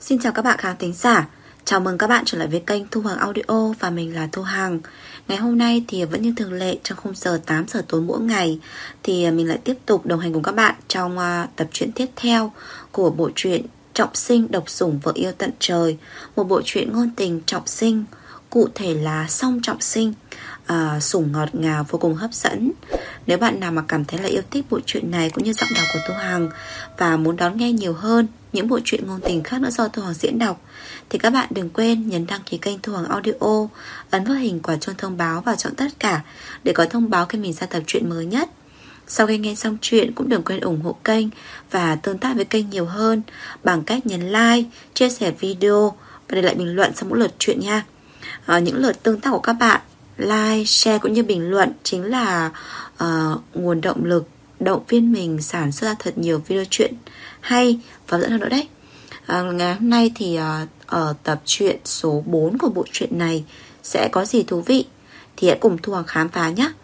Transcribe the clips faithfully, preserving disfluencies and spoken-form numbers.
Xin chào các bạn khán thính giả. Chào mừng các bạn trở lại với kênh Thu Hằng Audio và mình là Thu Hằng. Ngày hôm nay thì vẫn như thường lệ trong khung giờ tám giờ tối mỗi ngày thì mình lại tiếp tục đồng hành cùng các bạn trong uh, tập truyện tiếp theo của bộ truyện Trọng Sinh Độc Sủng Vợ Yêu Tận Trời. Một bộ truyện ngôn tình trọng sinh, cụ thể là Song Trọng Sinh, uh, sủng ngọt ngào vô cùng hấp dẫn. Nếu bạn nào mà cảm thấy là yêu thích bộ truyện này cũng như giọng đọc của Thu Hằng và muốn đón nghe nhiều hơn những bộ truyện ngôn tình khác nữa do Thu Hằng diễn đọc thì các bạn đừng quên nhấn đăng ký kênh Thu Hằng Audio, ấn vào hình quả chuông thông báo và chọn tất cả để có thông báo khi mình ra tập truyện mới nhất. Sau khi nghe xong chuyện cũng đừng quên ủng hộ kênh và tương tác với kênh nhiều hơn bằng cách nhấn like, chia sẻ video và để lại bình luận sau mỗi lượt chuyện nha. à, Những lượt tương tác của các bạn, like, share cũng như bình luận chính là uh, nguồn động lực động viên mình sản xuất ra thật nhiều video truyện hay và dẫn hơn nữa đấy. à, Ngày hôm nay thì uh, ở tập truyện số bốn của bộ truyện này sẽ có gì thú vị thì hãy cùng Thu Hằng khám phá nhé.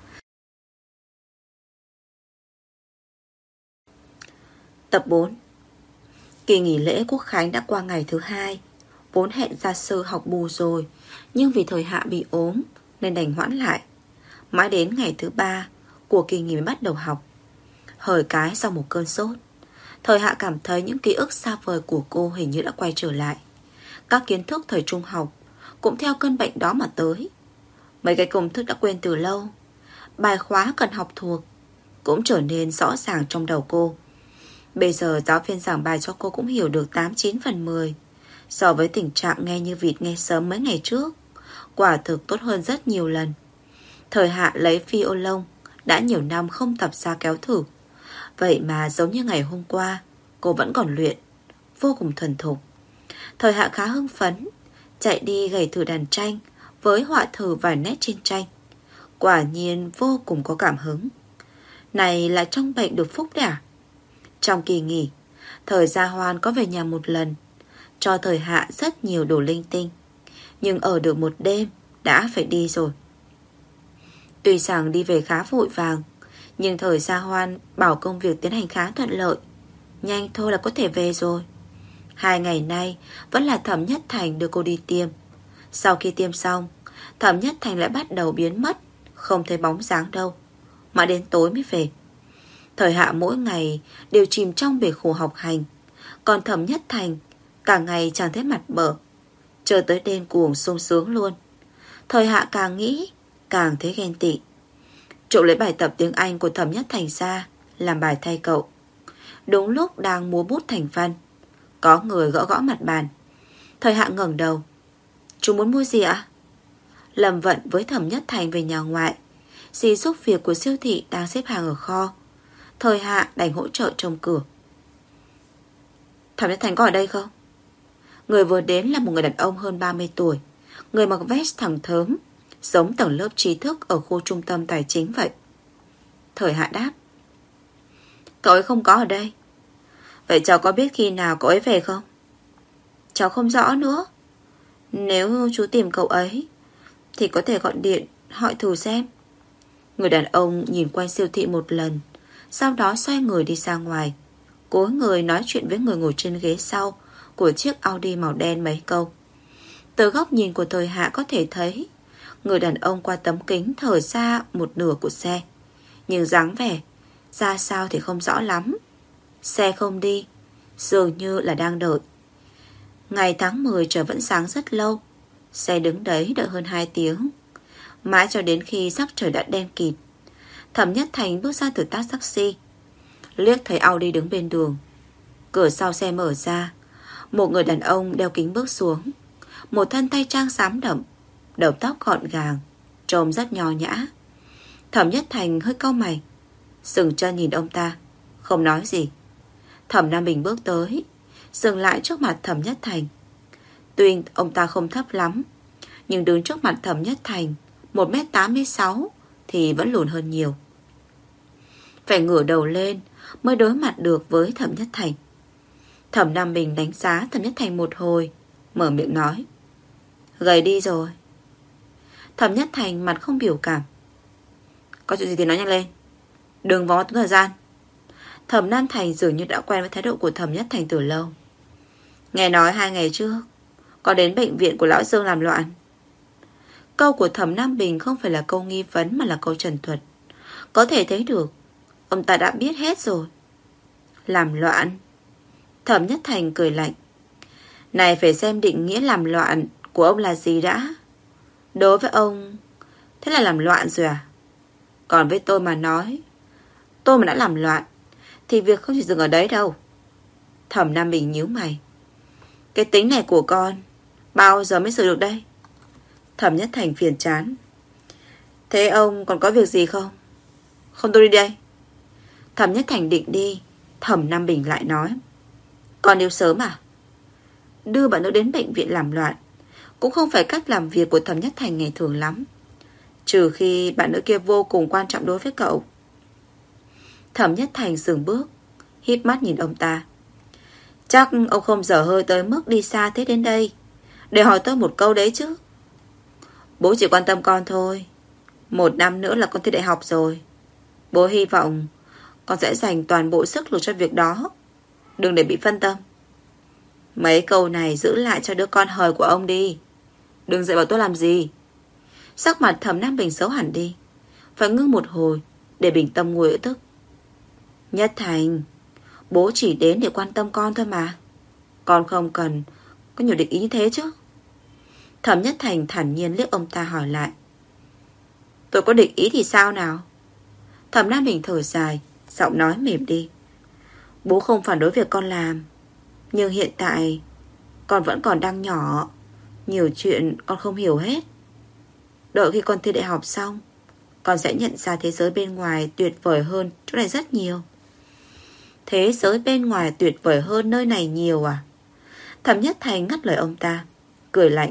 Tập bốn. Kỳ nghỉ lễ Quốc Khánh đã qua ngày thứ hai. Vốn hẹn gia sư học bù rồi, nhưng vì thời Hạ bị ốm nên đành hoãn lại. Mãi đến ngày thứ ba của kỳ nghỉ mới bắt đầu học. Hời cái sau một cơn sốt, thời Hạ cảm thấy những ký ức xa vời của cô hình như đã quay trở lại. Các kiến thức thời trung học cũng theo cơn bệnh đó mà tới. Mấy cái công thức đã quên từ lâu, bài khóa cần học thuộc cũng trở nên rõ ràng trong đầu cô. Bây giờ giáo viên giảng bài cho cô cũng hiểu được tám chín phần mười. So với tình trạng nghe như vịt nghe sớm mấy ngày trước, quả thực tốt hơn rất nhiều lần. Thời Hạ lấy violon đã nhiều năm không tập ra kéo thử, vậy mà giống như ngày hôm qua cô vẫn còn luyện, vô cùng thuần thục. Thời Hạ khá hưng phấn, chạy đi gảy thử đàn tranh với họa thử vài nét trên tranh. Quả nhiên vô cùng có cảm hứng. Này là trong bệnh được phúc đấy à? Trong kỳ nghỉ, thời Gia Hoan có về nhà một lần, cho thời Hạ rất nhiều đồ linh tinh, nhưng ở được một đêm đã phải đi rồi. Tuy rằng đi về khá vội vàng, nhưng thời Gia Hoan bảo công việc tiến hành khá thuận lợi, nhanh thôi là có thể về rồi. Hai ngày nay vẫn là Thẩm Nhất Thành đưa cô đi tiêm. Sau khi tiêm xong, Thẩm Nhất Thành lại bắt đầu biến mất, không thấy bóng dáng đâu, mãi đến tối mới về. Thời Hạ mỗi ngày đều chìm trong bể khổ học hành, còn Thẩm Nhất Thành cả ngày chẳng thấy mặt bờ, chờ tới đêm cuồng sung sướng luôn. Thời Hạ càng nghĩ càng thấy ghen tị. Trộm lấy bài tập tiếng Anh của Thẩm Nhất Thành ra làm bài thay cậu. Đúng lúc đang múa bút thành văn, có người gõ gõ mặt bàn. Thời Hạ ngẩng đầu. Chú muốn mua gì ạ? Lâm Vận với Thẩm Nhất Thành về nhà ngoại, dì giúp việc của siêu thị đang xếp hàng ở kho. Thời Hạ đành hỗ trợ trông cửa. Thẩm Nhất Thành có ở đây không? Người vừa đến là một người đàn ông hơn ba mươi tuổi, người mặc vest thẳng thớm, giống tầng lớp trí thức ở khu trung tâm tài chính vậy. Thời Hạ đáp. Cậu ấy không có ở đây. Vậy cháu có biết khi nào cậu ấy về không? Cháu không rõ nữa. Nếu chú tìm cậu ấy thì có thể gọi điện hỏi thử xem. Người đàn ông nhìn quanh siêu thị một lần, sau đó xoay người đi ra ngoài, cúi người nói chuyện với người ngồi trên ghế sau của chiếc Audi màu đen mấy câu. Từ góc nhìn của thời Hạ có thể thấy người đàn ông qua tấm kính thở ra một nửa của xe, nhưng dáng vẻ ra sao thì không rõ lắm. Xe không đi, dường như là đang đợi. Ngày tháng mười trời vẫn sáng rất lâu, xe đứng đấy đợi hơn hai tiếng, mãi cho đến khi sắc trời đã đen kịt. Thẩm Nhất Thành bước ra từ taxi, liếc thấy Audi đứng bên đường. Cửa sau xe mở ra, một người đàn ông đeo kính bước xuống, một thân tây trang xám đậm, đầu tóc gọn gàng, trông rất nho nhã. Thẩm Nhất Thành hơi cau mày, dừng chân nhìn ông ta, không nói gì. Thẩm Nam Bình bước tới, dừng lại trước mặt Thẩm Nhất Thành. Tuy ông ta không thấp lắm, nhưng đứng trước mặt Thẩm Nhất Thành một mét tám mươi sáu thì vẫn lùn hơn nhiều. Phải ngửa đầu lên mới đối mặt được với Thẩm Nhất Thành. Thẩm Nam Bình đánh giá Thẩm Nhất Thành một hồi, mở miệng nói. Gầy đi rồi. Thẩm Nhất Thành mặt không biểu cảm. Có chuyện gì thì nói nhanh lên, đừng vó thời gian. Thẩm Nam Thành dường như đã quen với thái độ của Thẩm Nhất Thành từ lâu. Nghe nói hai ngày trước có đến bệnh viện của lão Dương làm loạn. Câu của Thẩm Nam Bình không phải là câu nghi vấn mà là câu trần thuật. Có thể thấy được ông ta đã biết hết rồi. Làm loạn? Thẩm Nhất Thành cười lạnh. Này phải xem định nghĩa làm loạn của ông là gì đã. Đối với ông, thế là làm loạn rồi à? Còn với tôi mà nói, tôi mà đã làm loạn thì việc không chỉ dừng ở đấy đâu. Thẩm Nam Bình nhíu mày. Cái tính này của con bao giờ mới xử được đây? Thẩm Nhất Thành phiền chán. Thế ông còn có việc gì không? Không, tôi đi đây. Thẩm Nhất Thành định đi, Thẩm Nam Bình lại nói. Con yêu sớm à? Đưa bạn nữ đến bệnh viện làm loạn cũng không phải cách làm việc của Thẩm Nhất Thành ngày thường lắm. Trừ khi bạn nữ kia vô cùng quan trọng đối với cậu. Thẩm Nhất Thành dừng bước, híp mắt nhìn ông ta. Chắc ông không dở hơi tới mức đi xa thế đến đây để hỏi tôi một câu đấy chứ. Bố chỉ quan tâm con thôi. Một năm nữa là con thi đại học rồi. Bố hy vọng con sẽ dành toàn bộ sức lực cho việc đó. Đừng để bị phân tâm. Mấy câu này giữ lại cho đứa con hời của ông đi. Đừng dạy bảo tôi làm gì. Sắc mặt Thẩm Nam Bình xấu hẳn đi. Phải ngưng một hồi để bình tâm nguôi ưỡi tức. Nhất Thành, bố chỉ đến để quan tâm con thôi mà. Con không cần có nhiều địch ý như thế chứ. Thẩm Nhất Thành thản nhiên liếc ông ta hỏi lại. Tôi có địch ý thì sao nào? Thẩm Nam Bình thở dài, giọng nói mềm đi. Bố không phản đối việc con làm, nhưng hiện tại con vẫn còn đang nhỏ, nhiều chuyện con không hiểu hết. Đợi khi con thi đại học xong, con sẽ nhận ra thế giới bên ngoài tuyệt vời hơn chỗ này rất nhiều. Thế giới bên ngoài tuyệt vời hơn nơi này nhiều à? Thẩm Nhất Thành ngắt lời ông ta, cười lạnh.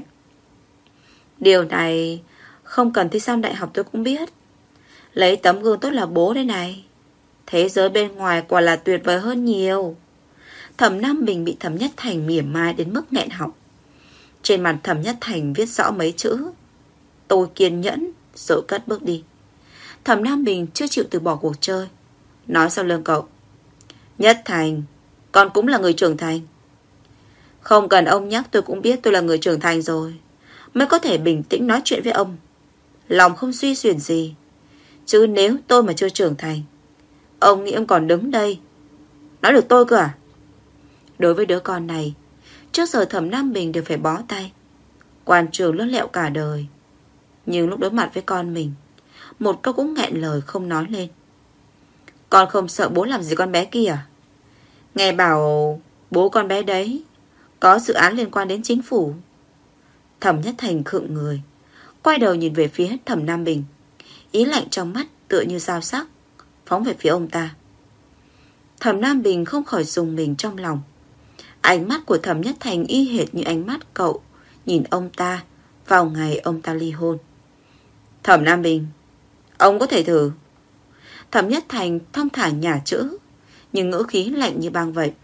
Điều này không cần thi xong đại học tôi cũng biết. Lấy tấm gương tốt là bố đây này. Thế giới bên ngoài quả là tuyệt vời hơn nhiều. Thẩm Nam Bình bị Thẩm Nhất Thành mỉa mai đến mức nghẹn họng. Trên mặt Thẩm Nhất Thành viết rõ mấy chữ: tôi kiên nhẫn, rồi cất bước đi. Thẩm Nam Bình chưa chịu từ bỏ cuộc chơi, nói sau lưng cậu. Nhất Thành, con cũng là người trưởng thành. Không cần ông nhắc tôi cũng biết tôi là người trưởng thành rồi, mới có thể bình tĩnh nói chuyện với ông. Lòng không suy xuyển gì. Chứ nếu tôi mà chưa trưởng thành, ông nghĩ ông còn đứng đây nói được tôi cơ à? Đối với đứa con này, trước giờ Thẩm Nam Bình đều phải bó tay. Quan trường lướt lẹo cả đời, nhưng lúc đối mặt với con mình, một câu cũng nghẹn lời không nói lên. Con không sợ bố làm gì con bé kia à? Nghe bảo bố con bé đấy có dự án liên quan đến chính phủ. Thẩm Nhất Thành khựng người, quay đầu nhìn về phía Thẩm Nam Bình, ý lạnh trong mắt tựa như dao sắc phóng về phía ông ta. Thẩm Nam Bình không khỏi rùng mình trong lòng. Ánh mắt của Thẩm Nhất Thành y hệt như ánh mắt cậu nhìn ông ta vào ngày ông ta ly hôn. Thẩm Nam Bình, ông có thể thử. Thẩm Nhất Thành thong thả nhả chữ, nhưng ngữ khí lạnh như băng vậy.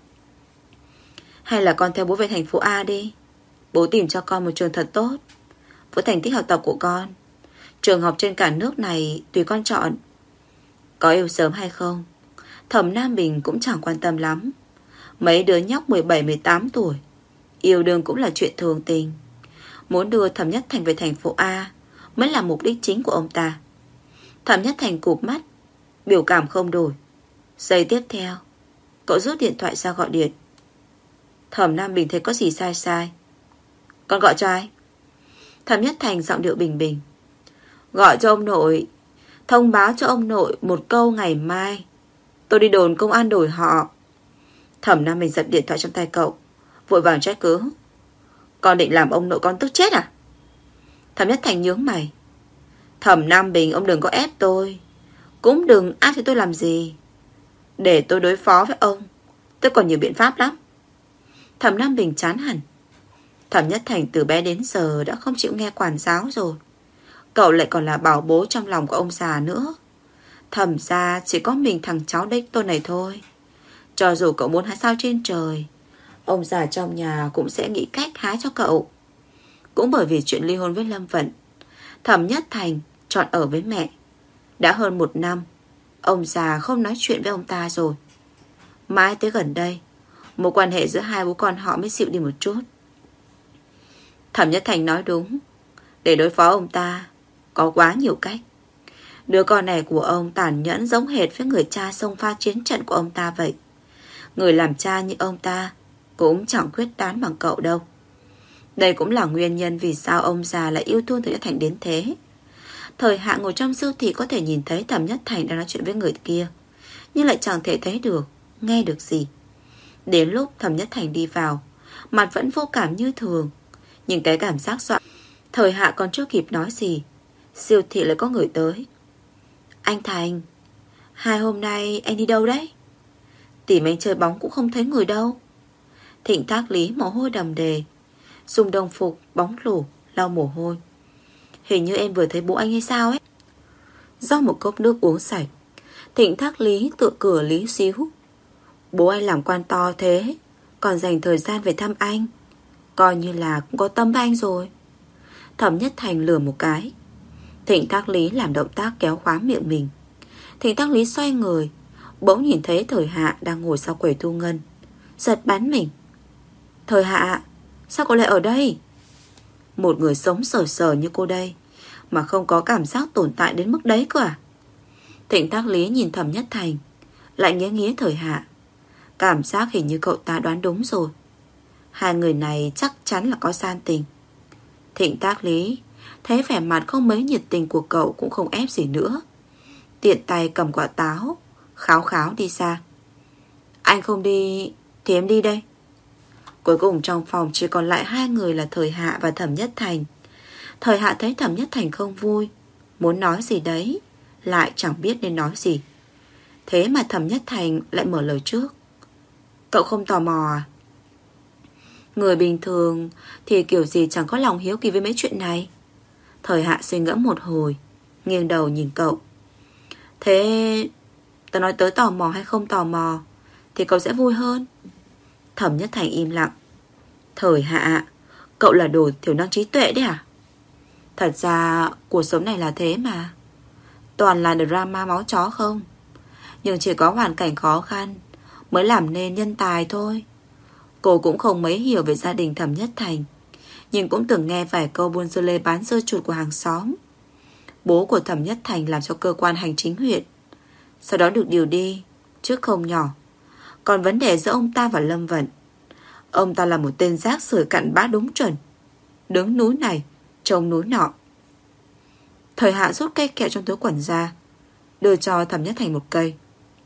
Hay là con theo bố về thành phố A đi. Bố tìm cho con một trường thật tốt, với thành tích học tập của con. Trường học trên cả nước này tùy con chọn. Có yêu sớm hay không, Thẩm Nam Bình cũng chẳng quan tâm lắm. Mấy đứa nhóc mười bảy mười tám tuổi, yêu đương cũng là chuyện thường tình. Muốn đưa Thẩm Nhất Thành về thành phố A mới là mục đích chính của ông ta. Thẩm Nhất Thành cụp mắt, biểu cảm không đổi. Giây tiếp theo, cậu rút điện thoại ra gọi điện. Thẩm Nam Bình thấy có gì sai sai. Con gọi cho ai? Thẩm Nhất Thành giọng điệu bình bình. Gọi cho ông nội, thông báo cho ông nội một câu ngày mai tôi đi đồn công an đổi họ. Thẩm Nam Bình giật điện thoại trong tay cậu, vội vàng trách cứ. Con định làm ông nội con tức chết à? Thẩm Nhất Thành nhướng mày. Thẩm Nam Bình, ông đừng có ép tôi, cũng đừng áp cho tôi làm gì. Để tôi đối phó với ông, tôi còn nhiều biện pháp lắm. Thẩm Nam Bình chán hẳn. Thẩm Nhất Thành từ bé đến giờ đã không chịu nghe quản giáo rồi, cậu lại còn là bảo bố trong lòng của ông già nữa. Thẩm ra chỉ có mình thằng cháu đích tôi này thôi. Cho dù cậu muốn hái sao trên trời, ông già trong nhà cũng sẽ nghĩ cách hái cho cậu. Cũng bởi vì chuyện ly hôn với Lâm Vận, Thẩm Nhất Thành chọn ở với mẹ. Đã hơn một năm, ông già không nói chuyện với ông ta rồi. Mãi tới gần đây, Mối quan hệ giữa hai bố con họ mới dịu đi một chút. Thẩm Nhất Thành nói đúng. Để đối phó ông ta có quá nhiều cách. Đứa con này của ông tàn nhẫn giống hệt với người cha xông pha chiến trận của ông ta vậy. Người làm cha như ông ta cũng chẳng quyết đoán bằng cậu đâu. Đây cũng là nguyên nhân vì sao ông già lại yêu thương Thẩm Nhất Thành đến thế. Thời Hạ ngồi trong siêu thị có thể nhìn thấy Thẩm Nhất Thành đang nói chuyện với người kia, nhưng lại chẳng thể thấy được, nghe được gì. Đến lúc Thẩm Nhất Thành đi vào, mặt vẫn vô cảm như thường, nhưng cái cảm giác dọa. Thời Hạ còn chưa kịp nói gì, siêu thị lại có người tới. Anh Thành, hai hôm nay anh đi đâu đấy? Tìm anh chơi bóng cũng không thấy người đâu. Thịnh Thác Lý mồ hôi đầm đề, dùng đồng phục bóng lổ lau mồ hôi. Hình như em vừa thấy bố anh hay sao ấy. Do một cốc nước uống sạch, Thịnh Thác Lý tựa cửa lý xíu. Bố anh làm quan to thế, còn dành thời gian về thăm anh, coi như là cũng có tâm với anh rồi. Thẩm Nhất Thành lừa một cái. Thịnh Thác Lý làm động tác kéo khóa miệng mình. Thịnh Thác Lý xoay người, bỗng nhìn thấy Thời Hạ đang ngồi sau quầy thu ngân, giật bắn mình. Thời Hạ, sao cô lại ở đây? Một người sống sờ sờ như cô đây mà không có cảm giác tồn tại đến mức đấy cơ à? Thịnh Thác Lý nhìn Thẩm Nhất Thành, lại nghía nghía Thời Hạ. Cảm giác hình như cậu ta đoán đúng rồi. Hai người này chắc chắn là có gian tình. Thịnh Thác Lý thấy vẻ mặt không mấy nhiệt tình của cậu cũng không ép gì nữa, tiện tay cầm quả táo, kháo kháo đi ra. Anh không đi thì em đi đây. Cuối cùng trong phòng chỉ còn lại hai người là Thời Hạ và Thẩm Nhất Thành. Thời Hạ thấy Thẩm Nhất Thành không vui, muốn nói gì đấy, lại chẳng biết nên nói gì. Thế mà Thẩm Nhất Thành lại mở lời trước. Cậu không tò mò à? Người bình thường thì kiểu gì chẳng có lòng hiếu kỳ với mấy chuyện này. Thời Hạ suy ngẫm một hồi, nghiêng đầu nhìn cậu. Thế tớ nói tới tò mò hay không tò mò thì cậu sẽ vui hơn. Thẩm Nhất Thành im lặng. Thời Hạ, cậu là đồ thiểu năng trí tuệ đấy à? Thật ra cuộc sống này là thế mà, toàn là drama máu chó không. Nhưng chỉ có hoàn cảnh khó khăn mới làm nên nhân tài thôi. Cô cũng không mấy hiểu về gia đình Thẩm Nhất Thành, nhưng cũng từng nghe vài câu buôn dưa lê bán dưa chuột của hàng xóm. Bố của Thẩm Nhất Thành làm cho cơ quan hành chính huyện, sau đó được điều đi, chứ không nhỏ. Còn vấn đề giữa ông ta và Lâm Vận, ông ta là một tên rác rưởi cặn bã đúng chuẩn, đứng núi này trông núi nọ. Thời Hạ rút cây kẹo trong túi quần ra, đưa cho Thẩm Nhất Thành một cây.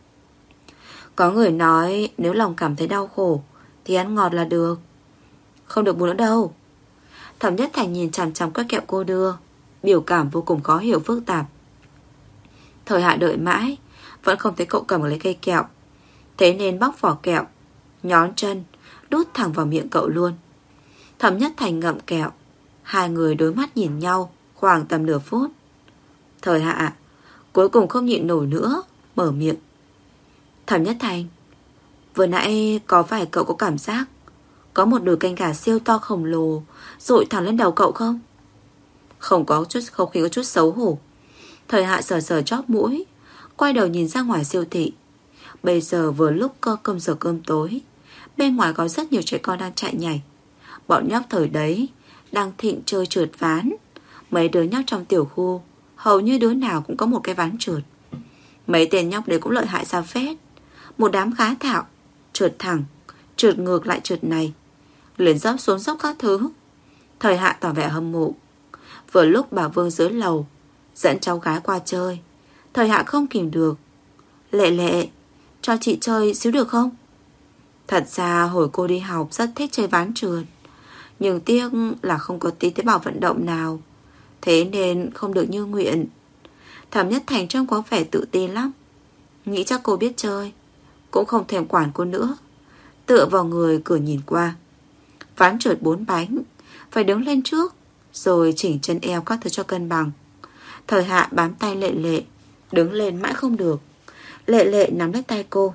Có người nói nếu lòng cảm thấy đau khổ thì ăn ngọt là được. Không được buồn nữa đâu. Thẩm Nhất Thành nhìn chằm chằm các kẹo cô đưa, biểu cảm vô cùng khó hiểu phức tạp. Thời Hạ đợi mãi vẫn không thấy cậu cầm lấy cây kẹo, thế nên bóc vỏ kẹo, nhón chân đút thẳng vào miệng cậu luôn. Thẩm Nhất Thành ngậm kẹo. Hai người đối mắt nhìn nhau khoảng tầm nửa phút. Thời Hạ cuối cùng không nhịn nổi nữa, mở miệng. Thẩm Nhất Thành, vừa nãy có phải cậu có cảm giác có một nồi canh gà siêu to khổng lồ dội thẳng lên đầu cậu không? Không có chút không khí có chút xấu hổ. Thời Hạ sờ sờ chóp mũi, quay đầu nhìn ra ngoài siêu thị. Bây giờ vừa lúc cơ cơm giờ cơm tối, bên ngoài có rất nhiều trẻ con đang chạy nhảy. Bọn nhóc thời đấy đang thịnh chơi trượt ván. Mấy đứa nhóc trong tiểu khu hầu như đứa nào cũng có một cái ván trượt. Mấy tên nhóc đấy cũng lợi hại ra phết. Một đám khá thạo, trượt thẳng, trượt ngược lại trượt này, lên dốc xuống dốc các thứ. Thời Hạ tỏ vẻ hâm mộ. Vừa lúc bà Vương dưới lầu dẫn cháu gái qua chơi, Thời Hạ không kìm được. Lệ Lệ, cho chị chơi xíu được không? Thật ra hồi cô đi học rất thích chơi ván trượt, nhưng tiếc là không có tí tế bào vận động nào, thế nên không được như nguyện. Thẩm Nhất Thành trông có vẻ tự tin lắm, nghĩ chắc cô biết chơi, cũng không thèm quản cô nữa, tựa vào người cửa nhìn qua. Ván trượt bốn bánh, phải đứng lên trước, rồi chỉnh chân eo các thứ cho cân bằng. Thời Hạ bám tay Lệ Lệ, đứng lên mãi không được. Lệ Lệ nắm lấy tay cô.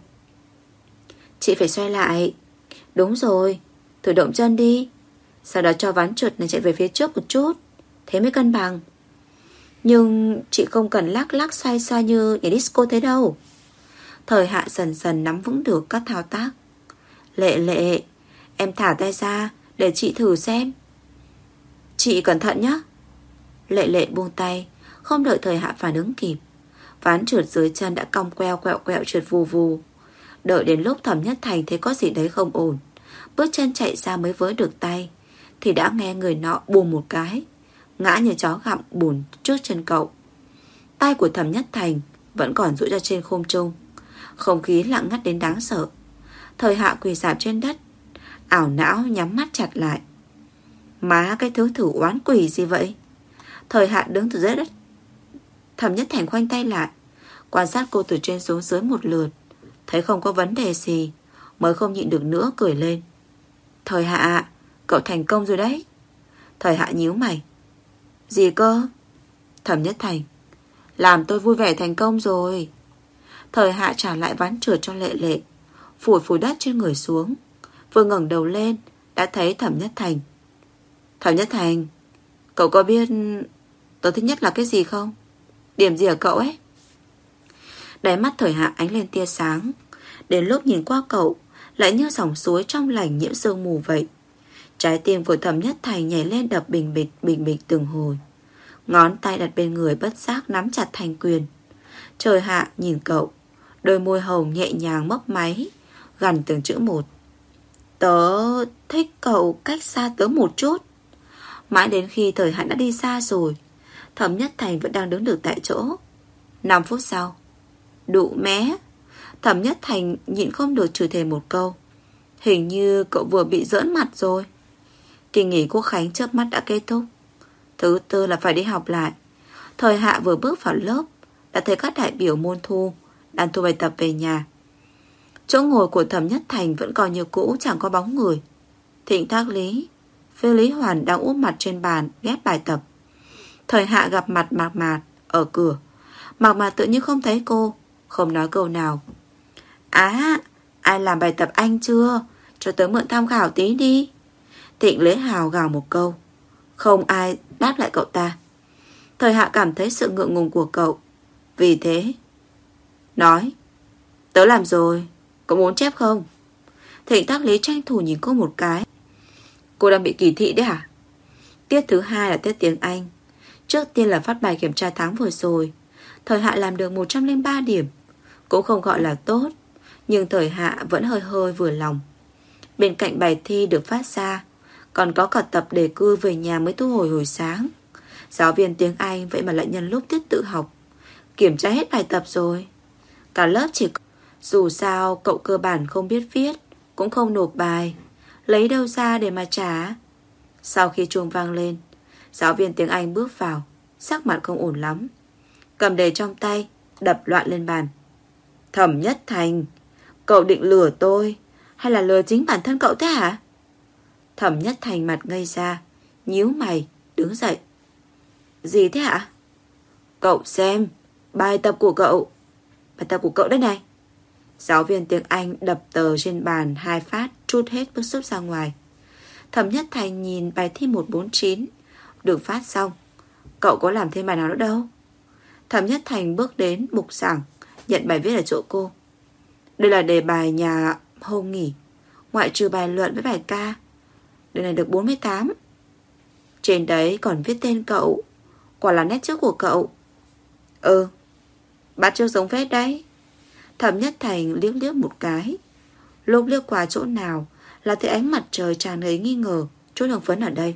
Chị phải xoay lại. Đúng rồi, thử động chân đi, sau đó cho ván trượt này chạy về phía trước một chút, thế mới cân bằng. Nhưng chị không cần lắc lắc xoay xoay như nhảy disco thế đâu. Thời Hạ dần dần nắm vững được các thao tác. Lệ Lệ, em thả tay ra để chị thử xem. Chị cẩn thận nhé. Lệ Lệ buông tay, không đợi Thời Hạ phản ứng kịp. Ván trượt dưới chân đã cong queo quẹo quẹo trượt vù vù. Đợi đến lúc Thẩm Nhất Thành thấy có gì đấy không ổn, bước chân chạy ra mới với được tay, thì đã nghe người nọ bùm một cái, ngã như chó gặm bùn trước chân cậu. Tay của Thẩm Nhất Thành vẫn còn duỗi ra trên không trung. Không khí lặng ngắt đến đáng sợ. Thời Hạ quỳ rạp trên đất, ảo não nhắm mắt chặt lại. Má, cái thứ thử oán quỷ gì vậy? Thời Hạ đứng từ dưới đất. Thẩm Nhất Thành khoanh tay lại, quan sát cô từ trên xuống dưới một lượt, thấy không có vấn đề gì, mới không nhịn được nữa cười lên. Thời Hạ, cậu thành công rồi đấy. Thời Hạ nhíu mày. Gì cơ? Thẩm Nhất Thành. Làm tôi vui vẻ thành công rồi. Thời Hạ trả lại ván trượt cho Lệ Lệ, phủi phủi đất trên người xuống. Vừa ngẩng đầu lên đã thấy Thẩm Nhất Thành. Thẩm Nhất Thành, cậu có biết tôi thích nhất là cái gì không? Điểm gì ở cậu ấy? Đáy mắt Thời Hạ ánh lên tia sáng. Đến lúc nhìn qua cậu, lại như dòng suối trong lành nhiễm sương mù vậy. Trái tim của Thẩm Nhất Thành nhảy lên đập bình bịch bình bịch từng hồi. Ngón tay đặt bên người bất giác nắm chặt thành quyền. Trời Hạ nhìn cậu, đôi môi hồng nhẹ nhàng mấp máy, gằn từng chữ một. Tớ thích cậu cách xa tớ một chút. Mãi đến khi Thời Hạ đã đi xa rồi, Thẩm Nhất Thành vẫn đang đứng được tại chỗ. Năm phút sau, đụ mé. Thẩm Nhất Thành nhịn không được chửi thề một câu. Hình như cậu vừa bị giỡn mặt rồi. Kỳ nghỉ Quốc Khánh chớp mắt đã kết thúc. Thứ tư là phải đi học lại. Thời Hạ vừa bước vào lớp đã thấy các đại biểu môn thu đang thu bài tập về nhà. Chỗ ngồi của Thẩm Nhất Thành vẫn còn như cũ, chẳng có bóng người. Thịnh Thác Lý, Phê Lý Hoàn đang úp mặt trên bàn ghép bài tập. Thời Hạ gặp mặt Mạc Mạt ở cửa. Mạc Mạt tự nhiên không thấy cô, không nói câu nào. Á, ai làm bài tập anh chưa? Cho tớ mượn tham khảo tí đi. Thịnh Lễ Hào gào một câu. Không ai đáp lại cậu ta. Thời Hạ cảm thấy sự ngượng ngùng của cậu. Vì thế nói, tớ làm rồi, có muốn chép không? Thịnh Thác Lý tranh thủ nhìn cô một cái. Cô đang bị kỳ thị đấy hả? Tiết thứ hai là tiết tiếng Anh. Trước tiên là phát bài kiểm tra tháng vừa rồi. Thời Hạ làm được một trăm lẻ ba điểm. Cũng không gọi là tốt, nhưng Thời Hạ vẫn hơi hơi vừa lòng. Bên cạnh bài thi được phát ra, còn có cả tập đề cư về nhà mới thu hồi hồi sáng. Giáo viên tiếng Anh vậy mà lại nhân lúc tiết tự học kiểm tra hết bài tập rồi. Cả lớp chỉ có... Dù sao cậu cơ bản không biết viết, cũng không nộp bài, lấy đâu ra để mà trả. Sau khi chuông vang lên, giáo viên tiếng Anh bước vào, sắc mặt không ổn lắm, cầm đề trong tay đập loạn lên bàn. Thẩm Nhất Thành, cậu định lừa tôi hay là lừa chính bản thân cậu thế hả? Thẩm Nhất Thành mặt ngây ra, nhíu mày, đứng dậy. Gì thế hả? Cậu xem, bài tập của cậu. Bài tập của cậu đây này. Giáo viên tiếng Anh đập tờ trên bàn hai phát, trút hết bức xúc ra ngoài. Thẩm Nhất Thành nhìn bài thi một bốn chín được phát xong. Cậu có làm thêm bài nào nữa đâu? Thẩm Nhất Thành bước đến bục giảng, nhận bài viết ở chỗ cô. Đây là đề bài nhà hôm nghỉ, ngoại trừ bài luận với bài ca. Đề này được bốn mươi tám. Trên đấy còn viết tên cậu. Quả là nét chữ của cậu. Ừ, bắt chước giống phết đấy. Thẩm Nhất Thành liếc liếc một cái. Lúc liếc qua chỗ nào là thấy ánh mặt trời tràn đầy nghi ngờ, chút hưng phấn ở đây.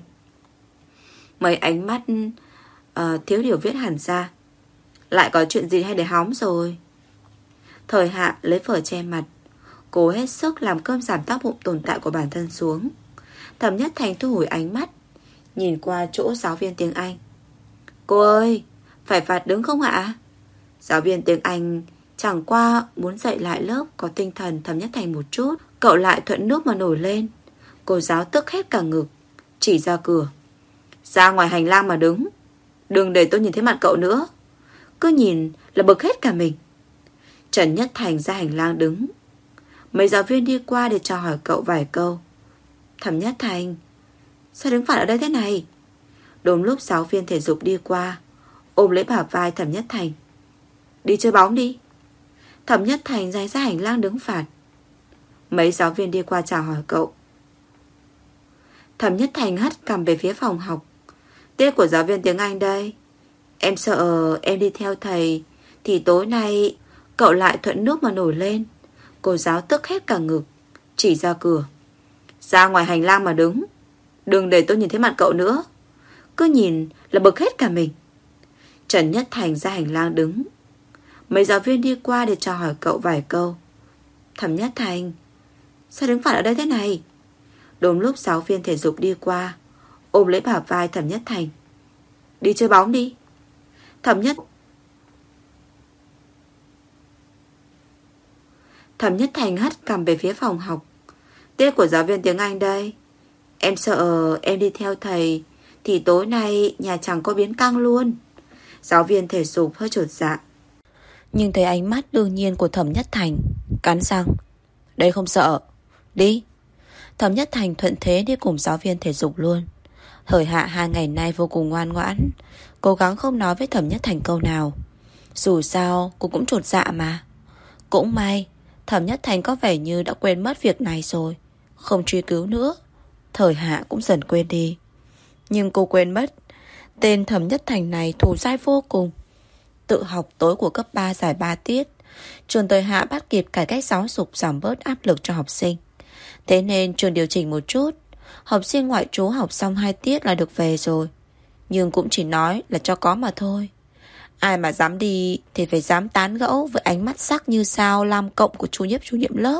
Mấy ánh mắt uh, thiếu điều viết hẳn ra. Lại có chuyện gì hay để hóng rồi? Thời Hạ lấy phở che mặt, cố hết sức làm cơm giảm tác bụng tồn tại của bản thân xuống. Thẩm Nhất Thành thu hồi ánh mắt, nhìn qua chỗ giáo viên tiếng Anh. Cô ơi, phải phạt đứng không ạ? Giáo viên tiếng Anh chẳng qua muốn dạy lại lớp có tinh thần Thẩm Nhất Thành một chút. Cậu lại thuận nước mà nổi lên. Cô giáo tức hết cả ngực, chỉ ra cửa. Ra ngoài hành lang mà đứng, đừng để tôi nhìn thấy mặt cậu nữa. Cứ nhìn là bực hết cả mình. Trần Nhất Thành ra hành lang đứng. Mấy giáo viên đi qua để chào hỏi cậu vài câu. Thẩm Nhất Thành, sao đứng phạt ở đây thế này? Đúng lúc giáo viên thể dục đi qua, ôm lấy bả vai Thẩm Nhất Thành. Đi chơi bóng đi. Thẩm Nhất Thành ra ra hành lang đứng phạt. Mấy giáo viên đi qua chào hỏi cậu. Thẩm Nhất Thành hất cằm về phía phòng học. Tiết của giáo viên tiếng Anh đây. Em sợ em đi theo thầy thì tối nay cậu lại thuận nước mà nổi lên. Cô giáo tức hết cả ngực, chỉ ra cửa. Ra ngoài hành lang mà đứng, đừng để tôi nhìn thấy mặt cậu nữa. Cứ nhìn là bực hết cả mình. Trần Nhất Thành ra hành lang đứng. Mấy giáo viên đi qua để chào hỏi cậu vài câu. Thẩm Nhất Thành, sao đứng phản ở đây thế này? Đúng lúc giáo viên thể dục đi qua, ôm lấy bả vai Thẩm Nhất Thành. Đi chơi bóng đi. Thẩm Nhất Thẩm Nhất Thành hất cằm về phía phòng học. Tiết của giáo viên tiếng Anh đây. Em sợ em đi theo thầy thì tối nay nhà chẳng có biến căng luôn. Giáo viên thể dục hơi chột dạ. Nhưng thấy ánh mắt đương nhiên của Thẩm Nhất Thành, cắn răng. Đây không sợ. Đi. Thẩm Nhất Thành thuận thế đi cùng giáo viên thể dục luôn. Thời Hạ hai ngày nay vô cùng ngoan ngoãn, cố gắng không nói với Thẩm Nhất Thành câu nào. Dù sao cô cũng chột dạ mà. Cũng may Thẩm Nhất Thành có vẻ như đã quên mất việc này rồi, không truy cứu nữa. Thời Hạ cũng dần quên đi. Nhưng cô quên mất tên Thẩm Nhất Thành này thù dai vô cùng. Tự học tối của cấp ba dài ba tiết. Trường Thời Hạ bắt kịp cải cách giáo dục, giảm bớt áp lực cho học sinh. Thế nên trường điều chỉnh một chút. Học sinh ngoại trú học xong hai tiết là được về rồi. Nhưng cũng chỉ nói là cho có mà thôi. Ai mà dám đi thì phải dám tán gẫu với ánh mắt sắc như sao lam cộng của chủ nhiệm chủ nhiệm lớp.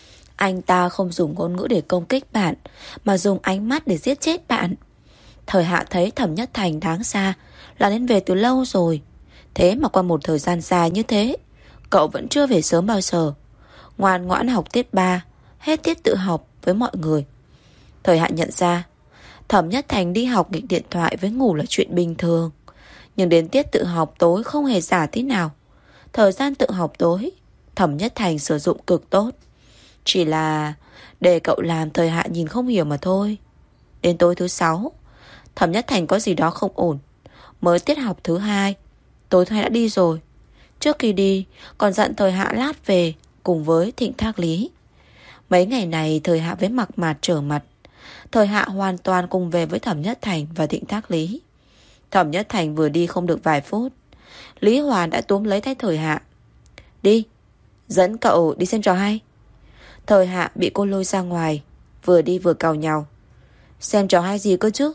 Anh ta không dùng ngôn ngữ để công kích bạn, mà dùng ánh mắt để giết chết bạn. Thời Hạ thấy Thẩm Nhất Thành đáng xa là nên về từ lâu rồi. Thế mà qua một thời gian dài như thế, cậu vẫn chưa về sớm bao giờ. Ngoan ngoãn học tiết ba, hết tiết tự học với mọi người. Thời Hạ nhận ra Thẩm Nhất Thành đi học nghịch điện thoại với ngủ là chuyện bình thường. Nhưng đến tiết tự học tối không hề giả tí nào. Thời gian tự học tối Thẩm Nhất Thành sử dụng cực tốt. Chỉ là để cậu làm Thời Hạ nhìn không hiểu mà thôi. Đến tối thứ sáu, Thẩm Nhất Thành có gì đó không ổn. Mới tiết học thứ hai, tối thứ hai đã đi rồi. Trước khi đi còn dặn Thời Hạ lát về cùng với Thịnh Thác Lý. Mấy ngày này Thời Hạ với Mặc Mạt trở mặt. Thời Hạ hoàn toàn cùng về với Thẩm Nhất Thành và Thịnh Thác Lý. Thẩm Nhất Thành vừa đi không được vài phút, Lý Hoàn đã túm lấy tay Thời Hạ. Đi, dẫn cậu đi xem trò hay. Thời Hạ bị cô lôi ra ngoài, vừa đi vừa càu nhau. Xem trò hay gì cơ chứ?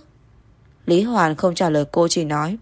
Lý Hoàn không trả lời cô, chỉ nói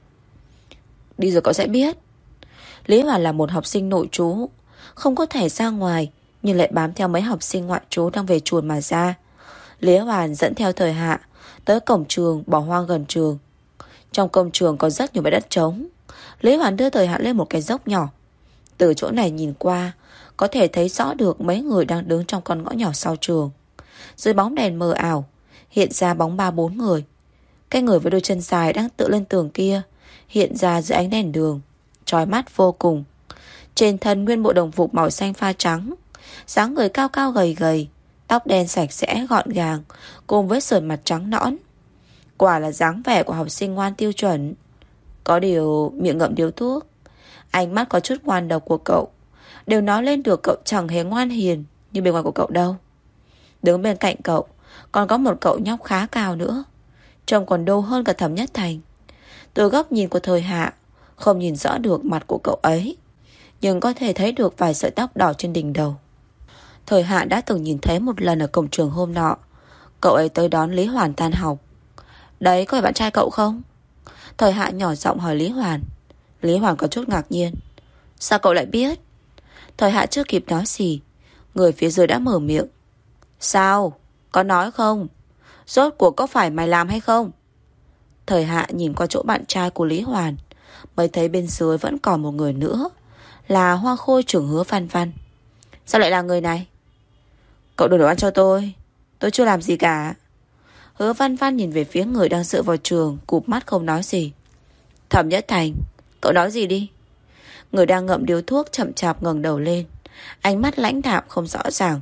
đi rồi cậu sẽ biết. Lý Hoàn là một học sinh nội trú, không có thể ra ngoài, nhưng lại bám theo mấy học sinh ngoại trú đang về chuồn mà ra. Lý Hoàn dẫn theo Thời Hạ tới cổng trường bỏ hoang gần trường. Trong công trường có rất nhiều bãi đất trống. Lý Hoàn đưa Thời Hạ lên một cái dốc nhỏ. Từ chỗ này nhìn qua có thể thấy rõ được mấy người đang đứng trong con ngõ nhỏ sau trường. Dưới bóng đèn mờ ảo hiện ra bóng ba bốn người. Cái người với đôi chân dài đang tựa lên tường kia hiện ra dưới ánh đèn đường, chói mắt vô cùng. Trên thân nguyên bộ đồng phục màu xanh pha trắng, dáng người cao cao gầy gầy, tóc đen sạch sẽ gọn gàng, cùng với sườn mặt trắng nõn. Quả là dáng vẻ của học sinh ngoan tiêu chuẩn. Có điều miệng ngậm điếu thuốc, ánh mắt có chút ngoan độc của cậu đều nói lên được cậu chẳng hề ngoan hiền như bề ngoài của cậu đâu. Đứng bên cạnh cậu còn có một cậu nhóc khá cao nữa, trông còn đô hơn cả Thẩm Nhất Thành. Từ góc nhìn của Thời Hạ không nhìn rõ được mặt của cậu ấy, nhưng có thể thấy được vài sợi tóc đỏ trên đỉnh đầu. Thời Hạ đã từng nhìn thấy một lần ở cổng trường hôm nọ. Cậu ấy tới đón Lý Hoàn tan học. Đấy có phải bạn trai cậu không? Thời Hạ nhỏ giọng hỏi Lý Hoàn. Lý Hoàn có chút ngạc nhiên. Sao cậu lại biết? Thời Hạ chưa kịp nói gì, người phía dưới đã mở miệng. Sao? Có nói không? Rốt cuộc có phải mày làm hay không? Thời Hạ nhìn qua chỗ bạn trai của Lý Hoàn, mới thấy bên dưới vẫn còn một người nữa, là Hoa Khôi trưởng Hứa Văn Văn. Sao lại là người này? Cậu đừng đồ ăn cho tôi, tôi chưa làm gì cả. Hứa Văn Văn nhìn về phía người đang dựa vào trường, cụp mắt không nói gì. Thẩm Nhất Thành, cậu nói gì đi. Người đang ngậm điếu thuốc chậm chạp ngẩng đầu lên, ánh mắt lãnh đạm không rõ ràng.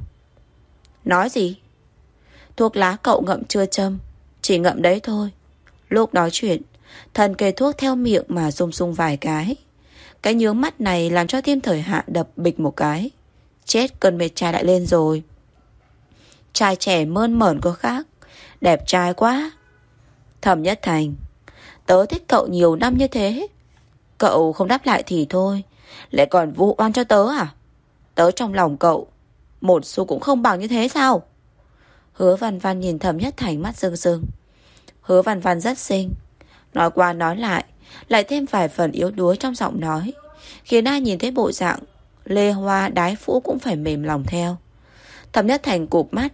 Nói gì? Thuốc lá cậu ngậm chưa châm, chỉ ngậm đấy thôi. Lúc nói chuyện, thần kê thuốc theo miệng mà rung rung vài cái. Cái nhướng mắt này làm cho tim Thời Hạ đập bịch một cái. Chết, cơn mệt trai lại lên rồi. Trai trẻ mơn mởn có khác. Đẹp trai quá. Thẩm Nhất Thành, tớ thích cậu nhiều năm như thế, cậu không đáp lại thì thôi, lại còn vu oan cho tớ à? Tớ trong lòng cậu một xu cũng không bằng như thế sao? Hứa Văn Văn nhìn Thẩm Nhất Thành mắt rưng rưng. Hứa Văn Văn rất xinh, nói qua nói lại, lại thêm vài phần yếu đuối trong giọng nói, khiến ai nhìn thấy bộ dạng lê hoa đái phũ cũng phải mềm lòng theo. Thẩm Nhất Thành cụp mắt.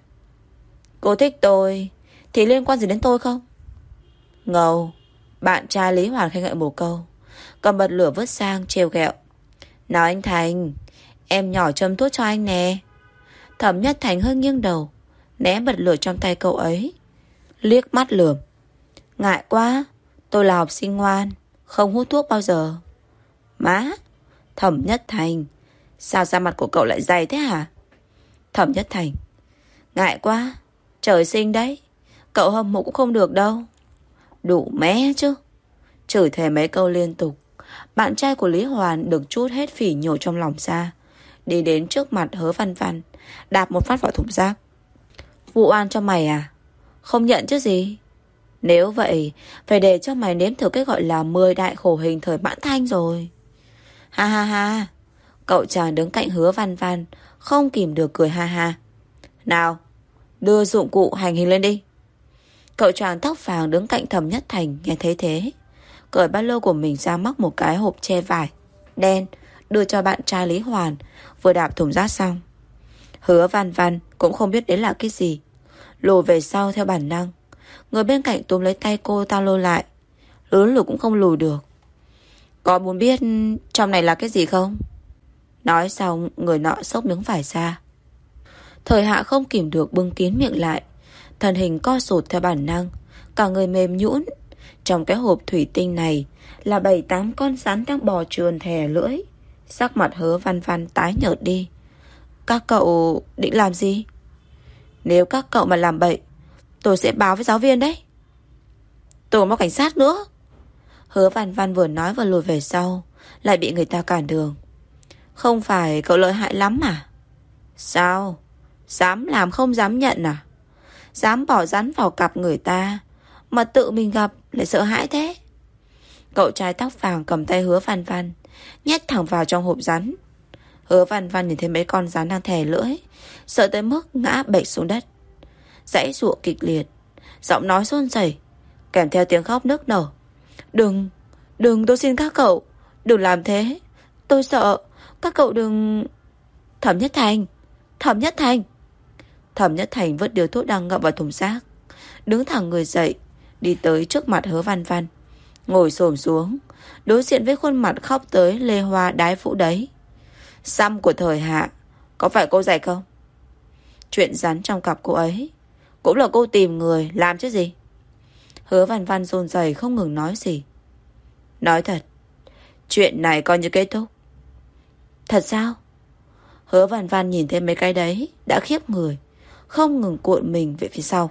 Cô thích tôi thì liên quan gì đến tôi không? Ngầu. Bạn trai Lý Hoàn khen ngợi một câu, cầm bật lửa vứt sang trêu ghẹo. Nào anh Thành, em nhỏ châm thuốc cho anh nè. Thẩm Nhất Thành hơi nghiêng đầu, ném bật lửa trong tay cậu ấy, liếc mắt lườm. Ngại quá, tôi là học sinh ngoan, không hút thuốc bao giờ. Má. Thẩm Nhất Thành, sao da mặt của cậu lại dày thế hả? Thẩm Nhất Thành, ngại quá, trời sinh đấy, cậu hâm mộ cũng không được đâu. Đủ mé chứ. Chửi thề mấy câu liên tục, bạn trai của Lý Hoàn được trút hết phỉ nhổ trong lòng ra, đi đến trước mặt Hứa Văn Văn, đạp một phát vào thùng rác. Vụ oan cho mày à? Không nhận chứ gì. Nếu vậy, phải để cho mày nếm thử cái gọi là mười đại khổ hình thời Mãn Thanh rồi. Ha ha ha. Cậu chàng đứng cạnh Hứa Văn Văn không kìm được cười ha ha. Nào, đưa dụng cụ hành hình lên đi. Cậu chàng tóc vàng đứng cạnh Thẩm Nhất Thành nghe thấy thế, cởi ba lô của mình ra, móc một cái hộp che vải đen đưa cho bạn trai Lý Hoàn, vừa đạp thùng rác xong. Hứa Văn Văn cũng không biết đấy là cái gì, lùi về sau theo bản năng. Người bên cạnh túm lấy tay cô ta lôi lại, lún lùi cũng không lùi được. Có muốn biết trong này là cái gì không? Nói xong, người nọ xốc miếng vải ra. Thời Hạ không kìm được bưng kín miệng lại, thân hình co sụt theo bản năng, cả người mềm nhũn. Trong cái hộp thủy tinh này là bảy tám con rắn đang bò trườn thè lưỡi. Sắc mặt Hứa Văn Văn tái nhợt đi. Các cậu định làm gì? Nếu các cậu mà làm bậy, tôi sẽ báo với giáo viên đấy. Tôi báo cảnh sát nữa. Hứa Văn Văn vừa nói vừa lùi về sau, lại bị người ta cản đường. Không phải cậu lợi hại lắm à? Sao? Dám làm không dám nhận à? Dám bỏ rắn vào cặp người ta, mà tự mình gặp lại sợ hãi thế. Cậu trai tóc vàng cầm tay Hứa Văn Văn, nhét thẳng vào trong hộp rắn. Hứa Văn Văn nhìn thấy mấy con rắn đang thè lưỡi, sợ tới mức ngã bệt xuống đất, giãy giụa kịch liệt, giọng nói run rẩy, kèm theo tiếng khóc nức nở. Đừng, đừng, tôi xin các cậu, đừng làm thế. Tôi sợ, các cậu đừng... Thẩm Nhất Thành, Thẩm Nhất Thành. Thẩm Nhất Thành vứt điếu thuốc đang ngậm vào thùng rác, đứng thẳng người dậy, đi tới trước mặt Hứa Văn Văn, ngồi xổm xuống, đối diện với khuôn mặt khóc tới lê hoa đái phũ đấy. Xăm của thời Hạ, có phải cô dạy không? Chuyện rắn trong cặp cô ấy cũng là cô tìm người làm chứ gì. Hứa Văn Văn run rẩy không ngừng nói gì. Nói thật, chuyện này coi như kết thúc. Thật sao? Hứa Văn Văn nhìn thấy mấy cái đấy đã khiếp người, không ngừng cuộn mình về phía sau.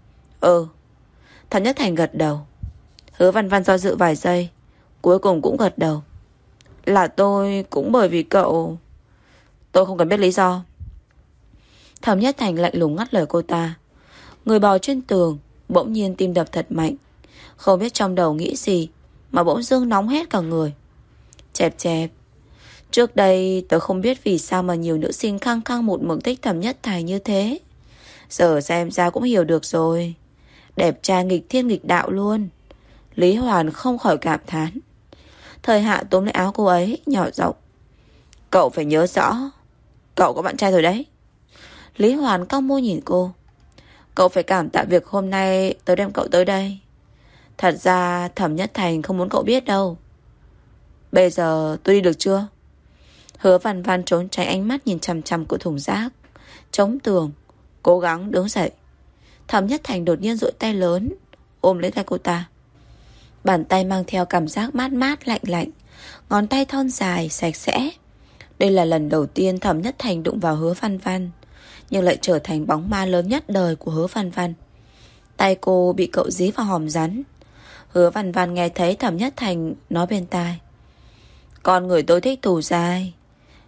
Ừ. Thẩm Nhất Thành gật đầu. Hứa Văn Văn do dự vài giây, cuối cùng cũng gật đầu. Là tôi cũng bởi vì cậu. Tôi không cần biết lý do. Thẩm Nhất Thành lạnh lùng ngắt lời cô ta. Người bò trên tường bỗng nhiên tim đập thật mạnh, không biết trong đầu nghĩ gì mà bỗng dưng nóng hết cả người. Chẹp chẹp. Trước đây tớ không biết vì sao mà nhiều nữ sinh khăng khăng một mực thích Thẩm Nhất Thành như thế. Giờ xem ra cũng hiểu được rồi. Đẹp trai nghịch thiên nghịch đạo luôn. Lý Hoàn không khỏi cảm thán. Thời Hạ túm lấy áo cô ấy, nhỏ giọng. Cậu phải nhớ rõ, cậu có bạn trai rồi đấy. Lý Hoàn cau môi nhìn cô. Cậu phải cảm tạ việc hôm nay tớ đem cậu tới đây. Thật ra Thẩm Nhất Thành không muốn cậu biết đâu. Bây giờ tôi đi được chưa? Hứa Văn Văn trốn tránh ánh mắt nhìn chằm chằm của thùng rác, chống tường, cố gắng đứng dậy. Thẩm Nhất Thành đột nhiên duỗi tay lớn ôm lấy tay cô ta. Bàn tay mang theo cảm giác mát mát lạnh lạnh, ngón tay thon dài sạch sẽ. Đây là lần đầu tiên Thẩm Nhất Thành đụng vào Hứa Văn Văn, nhưng lại trở thành bóng ma lớn nhất đời của Hứa Văn Văn. Tay cô bị cậu dí vào hòm rắn. Hứa Văn Văn nghe thấy Thẩm Nhất Thành nói bên tai. Con người tôi thích thủ dài,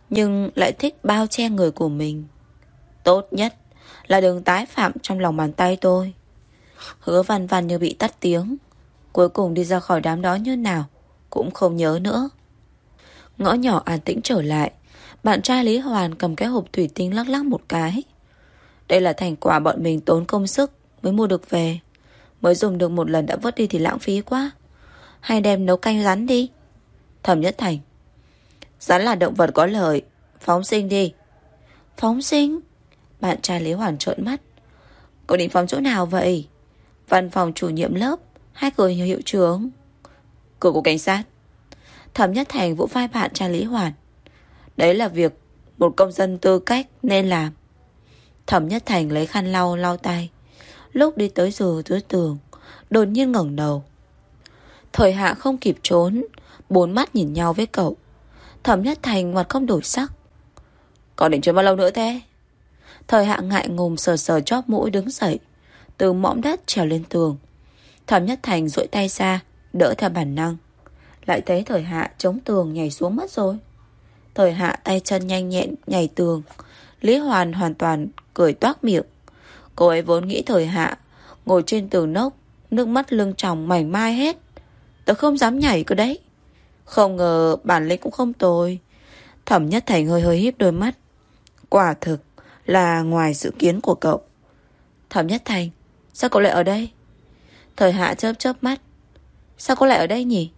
nhưng lại thích bao che người của mình. Tốt nhất là đừng tái phạm trong lòng bàn tay tôi. Hứa Văn Văn như bị tắt tiếng. Cuối cùng đi ra khỏi đám đó như nào cũng không nhớ nữa. Ngõ nhỏ an tĩnh trở lại. Bạn trai Lý Hoàn cầm cái hộp thủy tinh lắc lắc một cái. Đây là thành quả bọn mình tốn công sức mới mua được về. Mới dùng được một lần đã vứt đi thì lãng phí quá. Hay đem nấu canh rắn đi. Thẩm Nhất Thành: Rắn là động vật có lợi, phóng sinh đi. Phóng sinh? Bạn trai Lý Hoàn trợn mắt. Cậu định phóng chỗ nào vậy? Văn phòng chủ nhiệm lớp hay cửa hiệu trưởng? Cửa của cảnh sát. Thẩm Nhất Thành vỗ vai bạn trai Lý Hoàn. Đấy là việc một công dân tư cách nên làm. Thẩm Nhất Thành lấy khăn lau lau tay. Lúc đi tới giờ dưới tường, đột nhiên ngẩng đầu. Thời Hạ không kịp trốn, bốn mắt nhìn nhau với cậu. Thẩm Nhất Thành mặt không đổi sắc. Còn định trốn bao lâu nữa thế? Thời Hạ ngại ngùng sờ sờ chóp mũi đứng dậy, từ mõm đất trèo lên tường. Thẩm Nhất Thành duỗi tay ra, đỡ theo bản năng. Lại thấy Thời Hạ chống tường nhảy xuống mất rồi. Thời Hạ tay chân nhanh nhẹn nhảy tường. Lý Hoàn hoàn toàn cười toác miệng. Cô ấy vốn nghĩ Thời Hạ ngồi trên tường nốc, nước mắt lưng tròng mảnh mai hết. Tớ không dám nhảy cơ đấy. Không ngờ bản lĩnh cũng không tồi. Thẩm Nhất Thành hơi hơi híp đôi mắt. Quả thực là ngoài dự kiến của cậu. Thẩm Nhất Thành, sao cậu lại ở đây? Thời Hạ chớp chớp mắt. Sao cô lại ở đây nhỉ?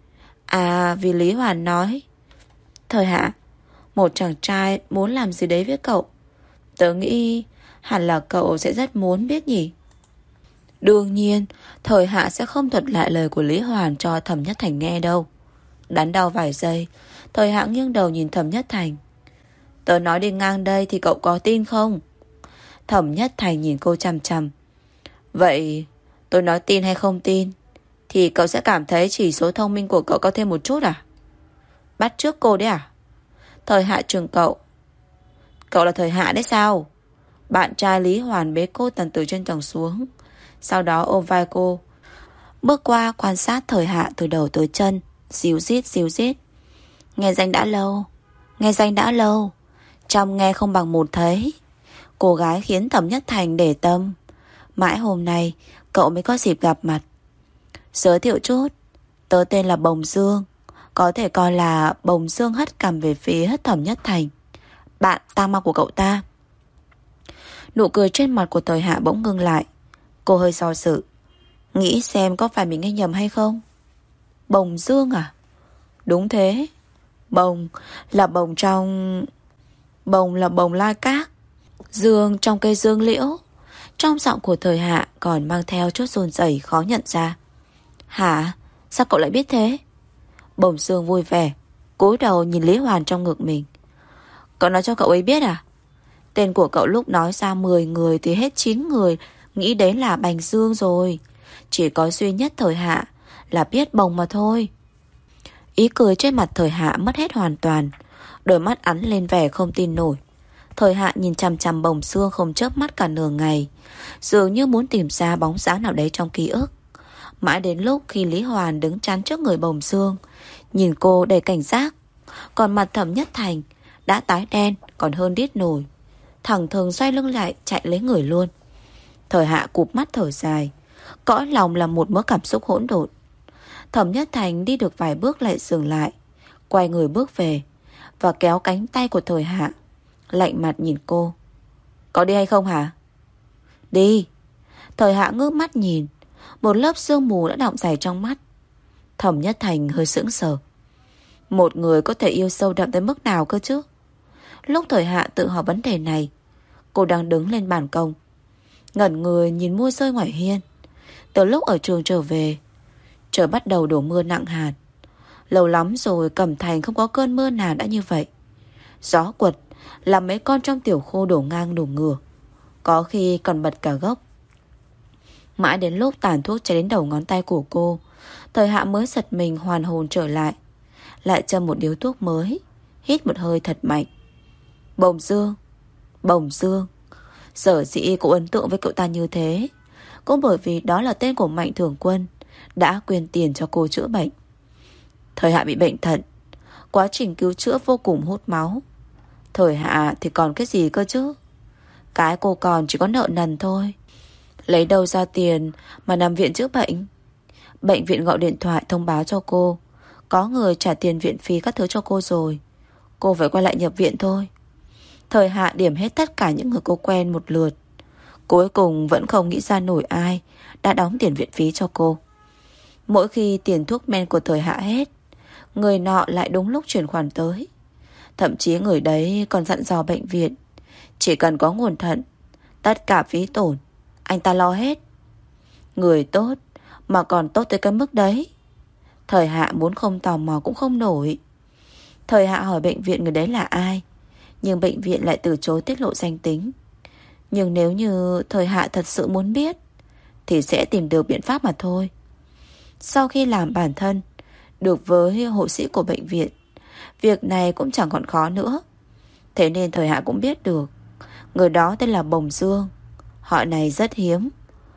À, vì Lý Hoàn nói. Thời Hạ, một chàng trai muốn làm gì đấy với cậu. Tớ nghĩ hẳn là cậu sẽ rất muốn biết nhỉ. Đương nhiên Thời Hạ sẽ không thuật lại lời của Lý Hoàn cho Thẩm Nhất Thành nghe đâu. Đắn đo vài giây, Thời Hạ nghiêng đầu nhìn Thẩm Nhất Thành. Tớ nói đi ngang đây thì cậu có tin không? Thẩm Nhất Thành nhìn cô chằm chằm. Vậy tôi nói tin hay không tin thì cậu sẽ cảm thấy chỉ số thông minh của cậu có thêm một chút à? Bắt chước cô đấy à? Thời Hạ trừng cậu. Cậu là Thời Hạ đấy sao? Bạn trai Lý Hoàn bế cô từ từ trên tầng xuống, sau đó ôm vai cô, bước qua quan sát Thời Hạ từ đầu tới chân, díu dít díu dít. Nghe danh đã lâu, nghe danh đã lâu, trong nghe không bằng một thấy. Cô gái khiến Thẩm Nhất Thành để tâm. Mãi hôm nay cậu mới có dịp gặp mặt. Giới thiệu chút, tớ tên là Bồng Dương, có thể coi là Bồng Dương hất cằm về phía Thẩm Nhất Thành, bạn tang ma của cậu ta. Nụ cười trên mặt của Thời Hạ bỗng ngưng lại. Cô hơi do dự, nghĩ xem có phải mình nghe nhầm hay không. Bồng Dương à? Đúng thế. Bồng là bồng trong... Bồng là bồng lai cát, dương trong cây dương liễu. Trong giọng của Thời Hạ còn mang theo chút run rẩy khó nhận ra. Hả? Sao cậu lại biết thế? Bồng Dương vui vẻ, cúi đầu nhìn Lý Hoàn trong ngực mình. Cậu nói cho cậu ấy biết à? Tên của cậu lúc nói ra mười người thì hết chín người nghĩ đến là Bành Dương rồi. Chỉ có duy nhất Thời Hạ là biết Bồng mà thôi. Ý cười trên mặt Thời Hạ mất hết hoàn toàn. Đôi mắt ắn lên vẻ không tin nổi. Thời Hạ nhìn chằm chằm Bồng Dương không chớp mắt cả nửa ngày, dường như muốn tìm ra bóng dáng nào đấy trong ký ức. Mãi đến lúc khi Lý Hoàn đứng chắn trước người Bồng Dương, nhìn cô đầy cảnh giác, còn mặt Thẩm Nhất Thành đã tái đen còn hơn đít nổi, thẳng thừng xoay lưng lại chạy lấy người luôn. Thời Hạ cụp mắt thở dài, cõi lòng là một mớ cảm xúc hỗn độn. Thẩm Nhất Thành đi được vài bước lại dừng lại, quay người bước về và kéo cánh tay của Thời Hạ, lạnh mặt nhìn cô. Có đi hay không hả? Đi. Thời Hạ ngước mắt nhìn, một lớp sương mù đã đọng dày trong mắt. Thẩm Nhất Thành hơi sững sờ. Một người có thể yêu sâu đậm tới mức nào cơ chứ? Lúc Thời Hạ tự hỏi vấn đề này, cô đang đứng lên ban công, ngẩn người nhìn mưa rơi ngoài hiên. Từ lúc ở trường trở về, trời bắt đầu đổ mưa nặng hạt. Lâu lắm rồi Cẩm Thành không có cơn mưa nào đã như vậy. Gió quật làm mấy con trong tiểu khu đổ ngang đổ ngửa, có khi còn bật cả gốc. Mãi đến lúc tàn thuốc cháy đến đầu ngón tay của cô, Thời Hạ mới giật mình hoàn hồn trở lại, lại châm một điếu thuốc mới, hít một hơi thật mạnh. Bồng Dương, Bồng Dương. Sở dĩ cô ấn tượng với cậu ta như thế cũng bởi vì đó là tên của Mạnh Thường Quân đã quyên tiền cho cô chữa bệnh. Thời Hạ bị bệnh thận, quá trình cứu chữa vô cùng hút máu. Thời Hạ thì còn cái gì cơ chứ? Cái cô còn chỉ có nợ nần thôi. Lấy đâu ra tiền mà nằm viện chữa bệnh? Bệnh viện gọi điện thoại thông báo cho cô có người trả tiền viện phí các thứ cho cô rồi. Cô phải quay lại nhập viện thôi. Thời Hạ điểm hết tất cả những người cô quen một lượt. Cuối cùng vẫn không nghĩ ra nổi ai đã đóng tiền viện phí cho cô. Mỗi khi tiền thuốc men của Thời Hạ hết, người nọ lại đúng lúc chuyển khoản tới. Thậm chí người đấy còn dặn dò bệnh viện chỉ cần có nguồn thận, tất cả phí tổn anh ta lo hết. Người tốt mà còn tốt tới cái mức đấy. Thời Hạ muốn không tò mò cũng không nổi. Thời Hạ hỏi bệnh viện người đấy là ai, nhưng bệnh viện lại từ chối tiết lộ danh tính. Nhưng nếu như Thời Hạ thật sự muốn biết thì sẽ tìm được biện pháp mà thôi. Sau khi làm bản thân được với hộ sĩ của bệnh viện, việc này cũng chẳng còn khó nữa. Thế nên Thời Hạ cũng biết được người đó tên là Bồng Dương. Họ này rất hiếm.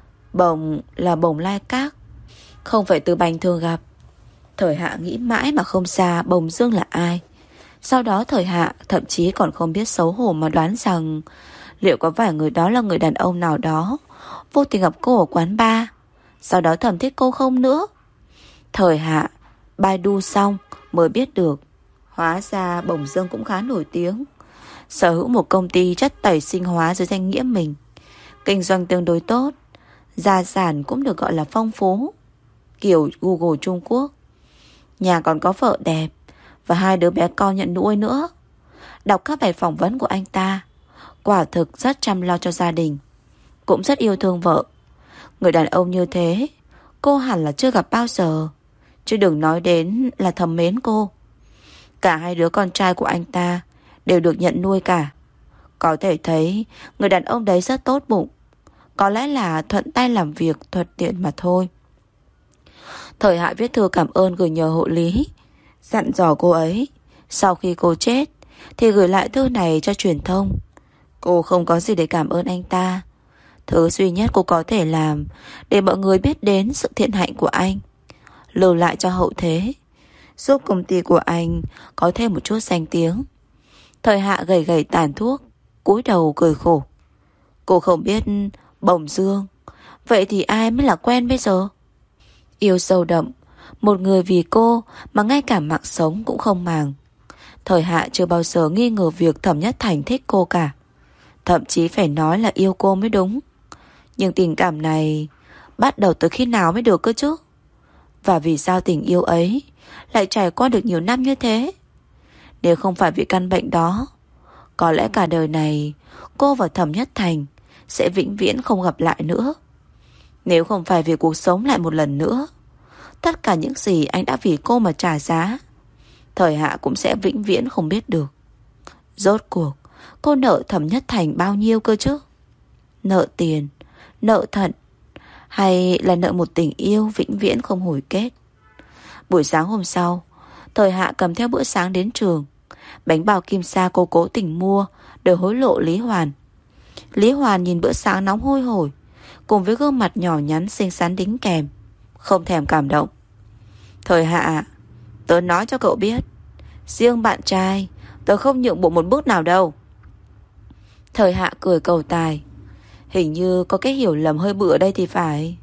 Bồng là Bồng Lai Các, không phải Từ Bành thường gặp. Thời Hạ nghĩ mãi mà không ra Bồng Dương là ai. Sau đó Thời Hạ thậm chí còn không biết xấu hổ mà đoán rằng liệu có phải người đó là người đàn ông nào đó vô tình gặp cô ở quán bar, sau đó thầm thích cô không nữa. Thời Hạ Baidu xong mới biết được, hóa ra Bồng Dương cũng khá nổi tiếng, sở hữu một công ty chất tẩy sinh hóa dưới danh nghĩa mình, kinh doanh tương đối tốt, gia sản cũng được gọi là phong phú, kiểu Google Trung Quốc. Nhà còn có vợ đẹp và hai đứa bé con nhận nuôi nữa. Đọc các bài phỏng vấn của anh ta, quả thực rất chăm lo cho gia đình, cũng rất yêu thương vợ. Người đàn ông như thế cô hẳn là chưa gặp bao giờ, chứ đừng nói đến là thầm mến cô. Cả hai đứa con trai của anh ta đều được nhận nuôi cả. Có thể thấy người đàn ông đấy rất tốt bụng. Có lẽ là thuận tay làm việc, thuận tiện mà thôi. Thời Hạ viết thư cảm ơn gửi nhờ hộ lý, dặn dò cô ấy sau khi cô chết thì gửi lại thư này cho truyền thông. Cô không có gì để cảm ơn anh ta. Thứ duy nhất cô có thể làm để mọi người biết đến sự thiện hạnh của anh, lưu lại cho hậu thế, giúp công ty của anh có thêm một chút danh tiếng. Thời Hạ gầy gầy tàn thuốc, cúi đầu cười khổ. Cô không biết Bồng Dương, vậy thì ai mới là quen bây giờ? Yêu sâu đậm, một người vì cô mà ngay cả mạng sống cũng không màng. Thời Hạ chưa bao giờ nghi ngờ việc Thẩm Nhất Thành thích cô cả, thậm chí phải nói là yêu cô mới đúng. Nhưng tình cảm này bắt đầu từ khi nào mới được cơ chứ? Và vì sao tình yêu ấy lại trải qua được nhiều năm như thế? Nếu không phải vì căn bệnh đó, có lẽ cả đời này cô và Thẩm Nhất Thành sẽ vĩnh viễn không gặp lại nữa. Nếu không phải vì cuộc sống lại một lần nữa, tất cả những gì anh đã vì cô mà trả giá, Thời Hạ cũng sẽ vĩnh viễn không biết được. Rốt cuộc cô nợ Thẩm Nhất Thành bao nhiêu cơ chứ? Nợ tiền, nợ thận, hay là nợ một tình yêu vĩnh viễn không hồi kết? Buổi sáng hôm sau, Thời Hạ cầm theo bữa sáng đến trường. Bánh bao kim sa cô cố tình mua để hối lộ Lý Hoàn. Lý Hoàn nhìn bữa sáng nóng hôi hổi cùng với gương mặt nhỏ nhắn xinh xắn đính kèm, không thèm cảm động. Thời Hạ, tớ nói cho cậu biết, riêng bạn trai tớ không nhượng bộ một bước nào đâu. Thời Hạ cười cầu tài. Hình như có cái hiểu lầm hơi bự ở đây thì phải.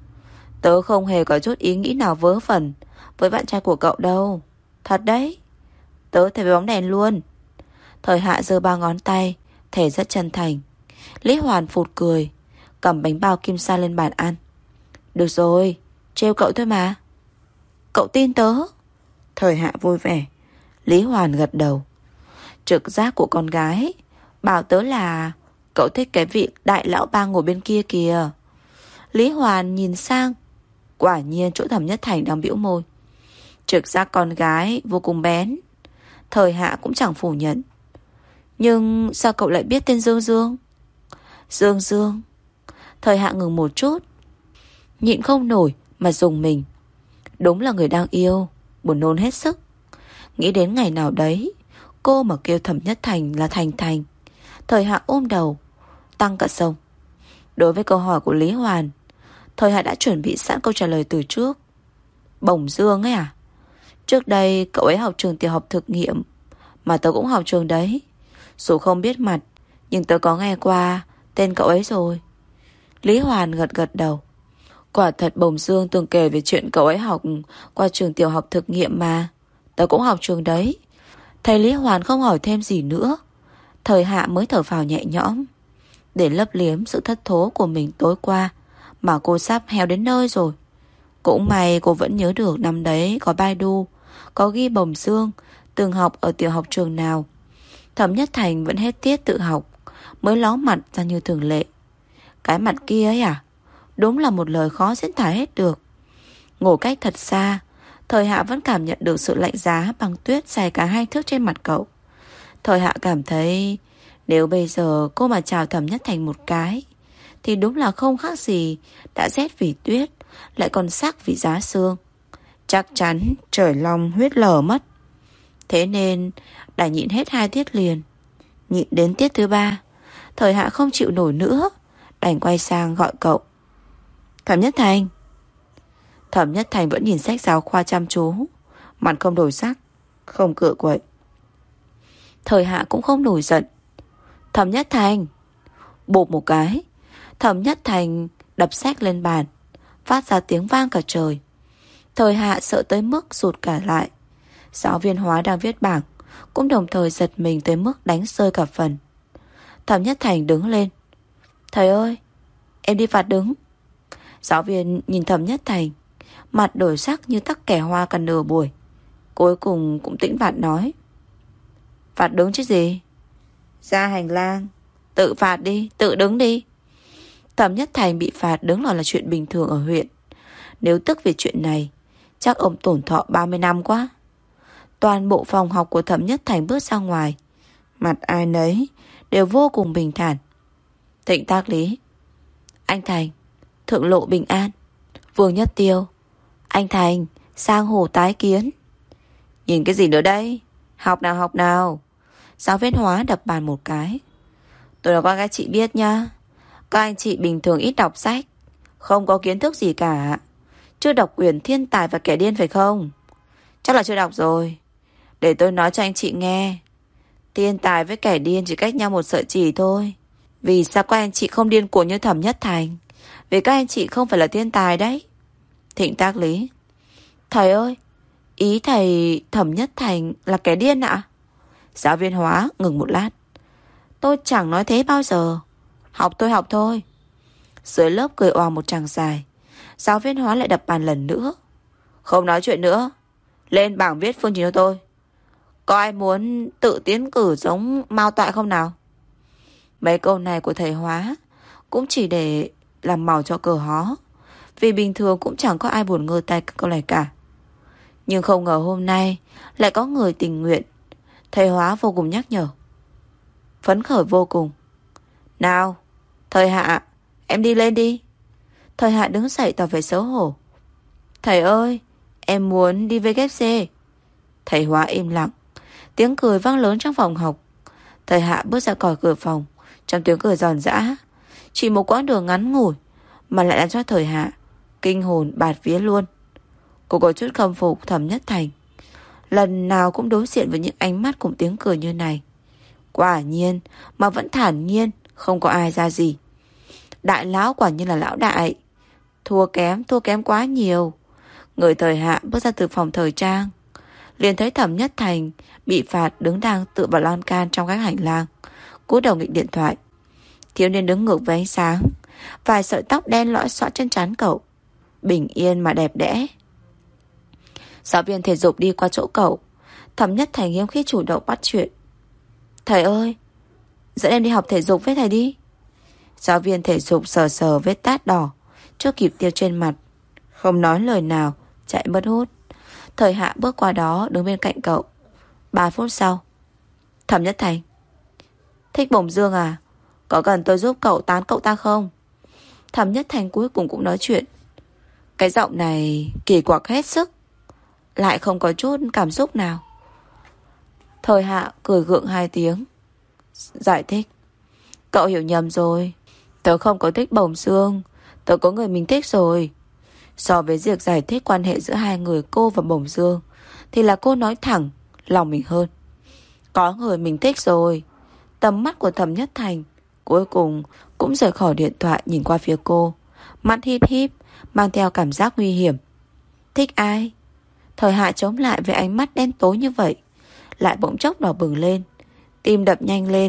Tớ không hề có chút ý nghĩ nào vớ vẩn với bạn trai của cậu đâu. Thật đấy. Tớ thấy bóng đèn luôn. Thời Hạ giơ ba ngón tay, thể rất chân thành. Lý Hoàn phụt cười, cầm bánh bao kim sa lên bàn ăn. Được rồi, trêu cậu thôi mà. Cậu tin tớ. Thời Hạ vui vẻ. Lý Hoàn gật đầu. Trực giác của con gái bảo tớ là cậu thích cái vị đại lão ba ngồi bên kia kìa. Lý Hoàn nhìn sang. Quả nhiên chỗ Thẩm Nhất Thành đang bĩu môi. Trực giác con gái vô cùng bén. Thời Hạ cũng chẳng phủ nhận. Nhưng sao cậu lại biết tên Dương Dương? Dương Dương. Thời Hạ ngừng một chút, nhịn không nổi mà dùng mình. Đúng là người đang yêu, buồn nôn hết sức. Nghĩ đến ngày nào đấy cô mà kêu Thẩm Nhất Thành là Thành Thành, Thời Hạ ôm đầu tăng cả sông. Đối với câu hỏi của Lý Hoàn, Thời Hạ đã chuẩn bị sẵn câu trả lời từ trước. Bồng Dương ấy à? Trước đây cậu ấy học trường tiểu học thực nghiệm, mà tớ cũng học trường đấy. Dù không biết mặt, nhưng tớ có nghe qua tên cậu ấy rồi. Lý Hoàn gật gật đầu. Quả thật Bồng Dương từng kể về chuyện cậu ấy học qua trường tiểu học thực nghiệm mà. Tớ cũng học trường đấy. Thầy Lý Hoàn không hỏi thêm gì nữa. Thời Hạ mới thở phào nhẹ nhõm. Để lấp liếm sự thất thố của mình tối qua mà cô sắp heo đến nơi rồi. Cũng may cô vẫn nhớ được năm đấy có Baidu, có ghi Bồng Dương từng học ở tiểu học trường nào. Thẩm Nhất Thành vẫn hết tiết tự học, mới ló mặt ra như thường lệ. Cái mặt kia ấy à? Đúng là một lời khó diễn tả hết được. Ngồi cách thật xa, Thời Hạ vẫn cảm nhận được sự lạnh giá băng tuyết dài cả hai thước trên mặt cậu. Thời Hạ cảm thấy nếu bây giờ cô mà chào Thẩm Nhất Thành một cái thì đúng là không khác gì đã rét vì tuyết, lại còn sắc vì giá sương. Chắc chắn trời long huyết lở mất. Thế nên đã nhịn hết hai tiết liền. Nhịn đến tiết thứ ba, Thời Hạ không chịu nổi nữa, đành quay sang gọi cậu. Thẩm Nhất Thành. Thẩm Nhất Thành vẫn nhìn sách giáo khoa chăm chú, mặt không đổi sắc, không cựa quậy. Thời Hạ cũng không nổi giận. Thẩm Nhất Thành. Bộp một cái, Thẩm Nhất Thành đập sách lên bàn, phát ra tiếng vang cả trời. Thời Hạ sợ tới mức rụt cả lại. Giáo viên hóa đang viết bảng cũng đồng thời giật mình tới mức đánh rơi cả phần. Thẩm Nhất Thành đứng lên. Thầy ơi, em đi phạt đứng. Giáo viên nhìn Thẩm Nhất Thành, mặt đổi sắc như tắc kẻ hoa cả nửa buổi. Cuối cùng cũng tĩnh vạn nói. Phạt đứng chứ gì? Ra hành lang, tự phạt đi, tự đứng đi. Thẩm Nhất Thành bị phạt đứng là, là chuyện bình thường ở huyện. Nếu tức về chuyện này, chắc ông tổn thọ ba mươi năm quá. Toàn bộ phòng học của Thẩm Nhất Thành bước ra ngoài, mặt ai nấy đều vô cùng bình thản. Thịnh Tác Lý. Anh Thành, thượng lộ bình an. Vương Nhất Tiêu. Anh Thành, sang hồ tái kiến. Nhìn cái gì nữa đây? Học nào học nào. Giáo viên hóa đập bàn một cái. Tôi nói qua các chị biết nha, các anh chị bình thường ít đọc sách, không có kiến thức gì cả. Chưa đọc quyển Thiên Tài và Kẻ Điên phải không? Chắc là chưa đọc rồi. Để tôi nói cho anh chị nghe. Thiên tài với kẻ điên chỉ cách nhau một sợi chỉ thôi. Vì sao các anh chị không điên cuồng như Thẩm Nhất Thành? Vì các anh chị không phải là thiên tài đấy. Thịnh Tác Lý. Thầy ơi, ý thầy Thẩm Nhất Thành là kẻ điên ạ? Giáo viên hóa ngừng một lát. Tôi chẳng nói thế bao giờ. Học tôi học thôi. Dưới lớp cười oà một tràng dài. Giáo viên hóa lại đập bàn lần nữa. Không nói chuyện nữa. Lên bảng viết phương trình cho tôi. Có ai muốn tự tiến cử giống Mao Toại không nào? Mấy câu này của thầy hóa cũng chỉ để làm màu cho cờ hó. Vì bình thường cũng chẳng có ai buồn ngơ tay câu này cả. Nhưng không ngờ hôm nay lại có người tình nguyện. Thầy hóa vô cùng nhắc nhở. Phấn khởi vô cùng. Nào, Thời Hạ, em đi lên đi. Thời Hạ đứng dậy tỏ vẻ xấu hổ. Thầy ơi, em muốn đi vê kép xê. Thầy hóa im lặng. Tiếng cười vang lớn trong phòng học. Thời Hạ bước ra khỏi cửa phòng, trong tiếng cười giòn giã. Chỉ một quãng đường ngắn ngủi mà lại làm cho Thời Hạ kinh hồn bạt vía luôn. Cô có chút khâm phục Thẩm Nhất Thành. Lần nào cũng đối diện với những ánh mắt cùng tiếng cười như này. Quả nhiên mà vẫn thản nhiên, không có ai ra gì. Đại lão quả nhiên là lão đại. Thua kém, thua kém quá nhiều. Người Thời Hạ bước ra từ phòng thời trang, liền thấy Thẩm Nhất Thành bị phạt đứng đang tựa vào lan can trong cái hành lang, cúi đầu nghịch điện thoại. Thiếu niên đứng ngược với ánh sáng, vài sợi tóc đen lõi xõa trên trán cậu, bình yên mà đẹp đẽ. Giáo viên thể dục đi qua chỗ cậu. Thẩm Nhất Thành hiếm khi chủ động bắt chuyện. Thầy ơi, dẫn em đi học thể dục với thầy đi. Giáo viên thể dục sờ sờ vết tát đỏ chưa kịp tiêu trên mặt, không nói lời nào, chạy mất hút. Thời Hạ bước qua đó đứng bên cạnh cậu. Ba phút sau. Thẩm Nhất Thành. Thích Bồng Dương à? Có cần tôi giúp cậu tán cậu ta không? Thẩm Nhất Thành cuối cùng cũng nói chuyện. Cái giọng này kỳ quặc hết sức, lại không có chút cảm xúc nào. Thời Hạ cười gượng hai tiếng, giải thích. Cậu hiểu nhầm rồi. Tớ không có thích Bồng Dương, tớ có người mình thích rồi. So với việc giải thích quan hệ giữa hai người cô và Bồng Dương, thì là cô nói thẳng lòng mình hơn. Có người mình thích rồi. Tầm mắt của Thẩm Nhất Thành cuối cùng cũng rời khỏi điện thoại, nhìn qua phía cô, mắt híp híp, mang theo cảm giác nguy hiểm. Thích ai? Thời Hạ chống lại với ánh mắt đen tối như vậy, lại bỗng chốc đỏ bừng lên, tim đập nhanh lên.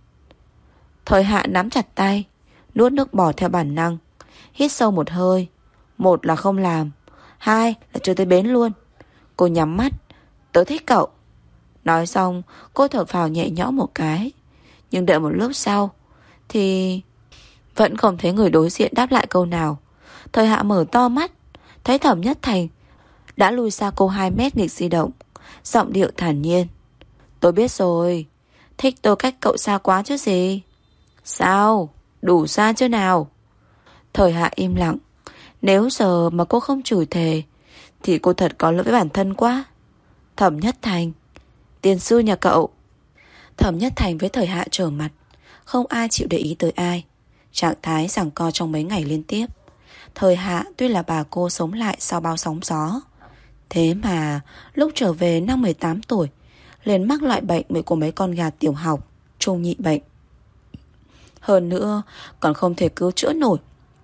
Thời Hạ nắm chặt tay, nuốt nước bọt theo bản năng, hít sâu một hơi. Một là không làm, hai là chưa tới bến luôn. Cô nhắm mắt. Tớ thích cậu. Nói xong, cô thở phào nhẹ nhõm một cái. Nhưng đợi một lúc sau thì vẫn không thấy người đối diện đáp lại câu nào. Thời Hạ mở to mắt, thấy Thẩm Nhất Thành đã lùi xa cô hai mét nghịch di động, giọng điệu thản nhiên. Tôi biết rồi, thích tôi cách cậu xa quá chứ gì. Sao? Đủ xa chứ nào? Thời Hạ im lặng. Nếu giờ mà cô không chửi thề thì cô thật có lỗi với bản thân quá. Thẩm Nhất Thành, tiền sư nhà cậu. Thẩm Nhất Thành với Thời Hạ trở mặt, không ai chịu để ý tới ai. Trạng thái giằng co trong mấy ngày liên tiếp. Thời Hạ tuy là bà cô sống lại sau bao sóng gió, thế mà lúc trở về năm mười tám tuổi liền mắc loại bệnh của mấy con gà tiểu học, trung nhị bệnh. Hơn nữa còn không thể cứu chữa nổi.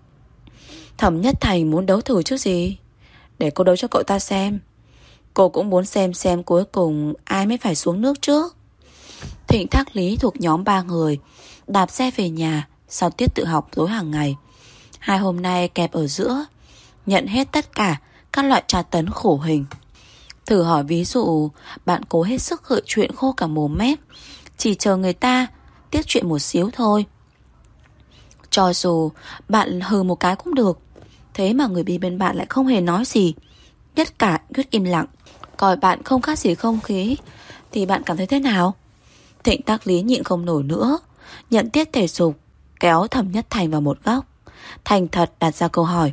Thẩm Nhất Thành muốn đấu thử chứ gì. Để cô đấu cho cậu ta xem. Cô cũng muốn xem xem cuối cùng ai mới phải xuống nước trước. Thịnh Thác Lý thuộc nhóm ba người đạp xe về nhà sau tiết tự học tối hàng ngày. Hai hôm nay kẹp ở giữa, nhận hết tất cả các loại tra tấn khổ hình. Thử hỏi ví dụ bạn cố hết sức gợi chuyện khô cả mồm mép, chỉ chờ người ta tiết chuyện một xíu thôi. Cho dù bạn hừ một cái cũng được, thế mà người bị bên bạn lại không hề nói gì, tất cả quyết im lặng, coi bạn không khác gì không khí, thì bạn cảm thấy thế nào? Thịnh Tác Lý nhịn không nổi nữa, nhận tiết thể dục, kéo Thẩm Nhất Thành vào một góc, thành thật đặt ra câu hỏi.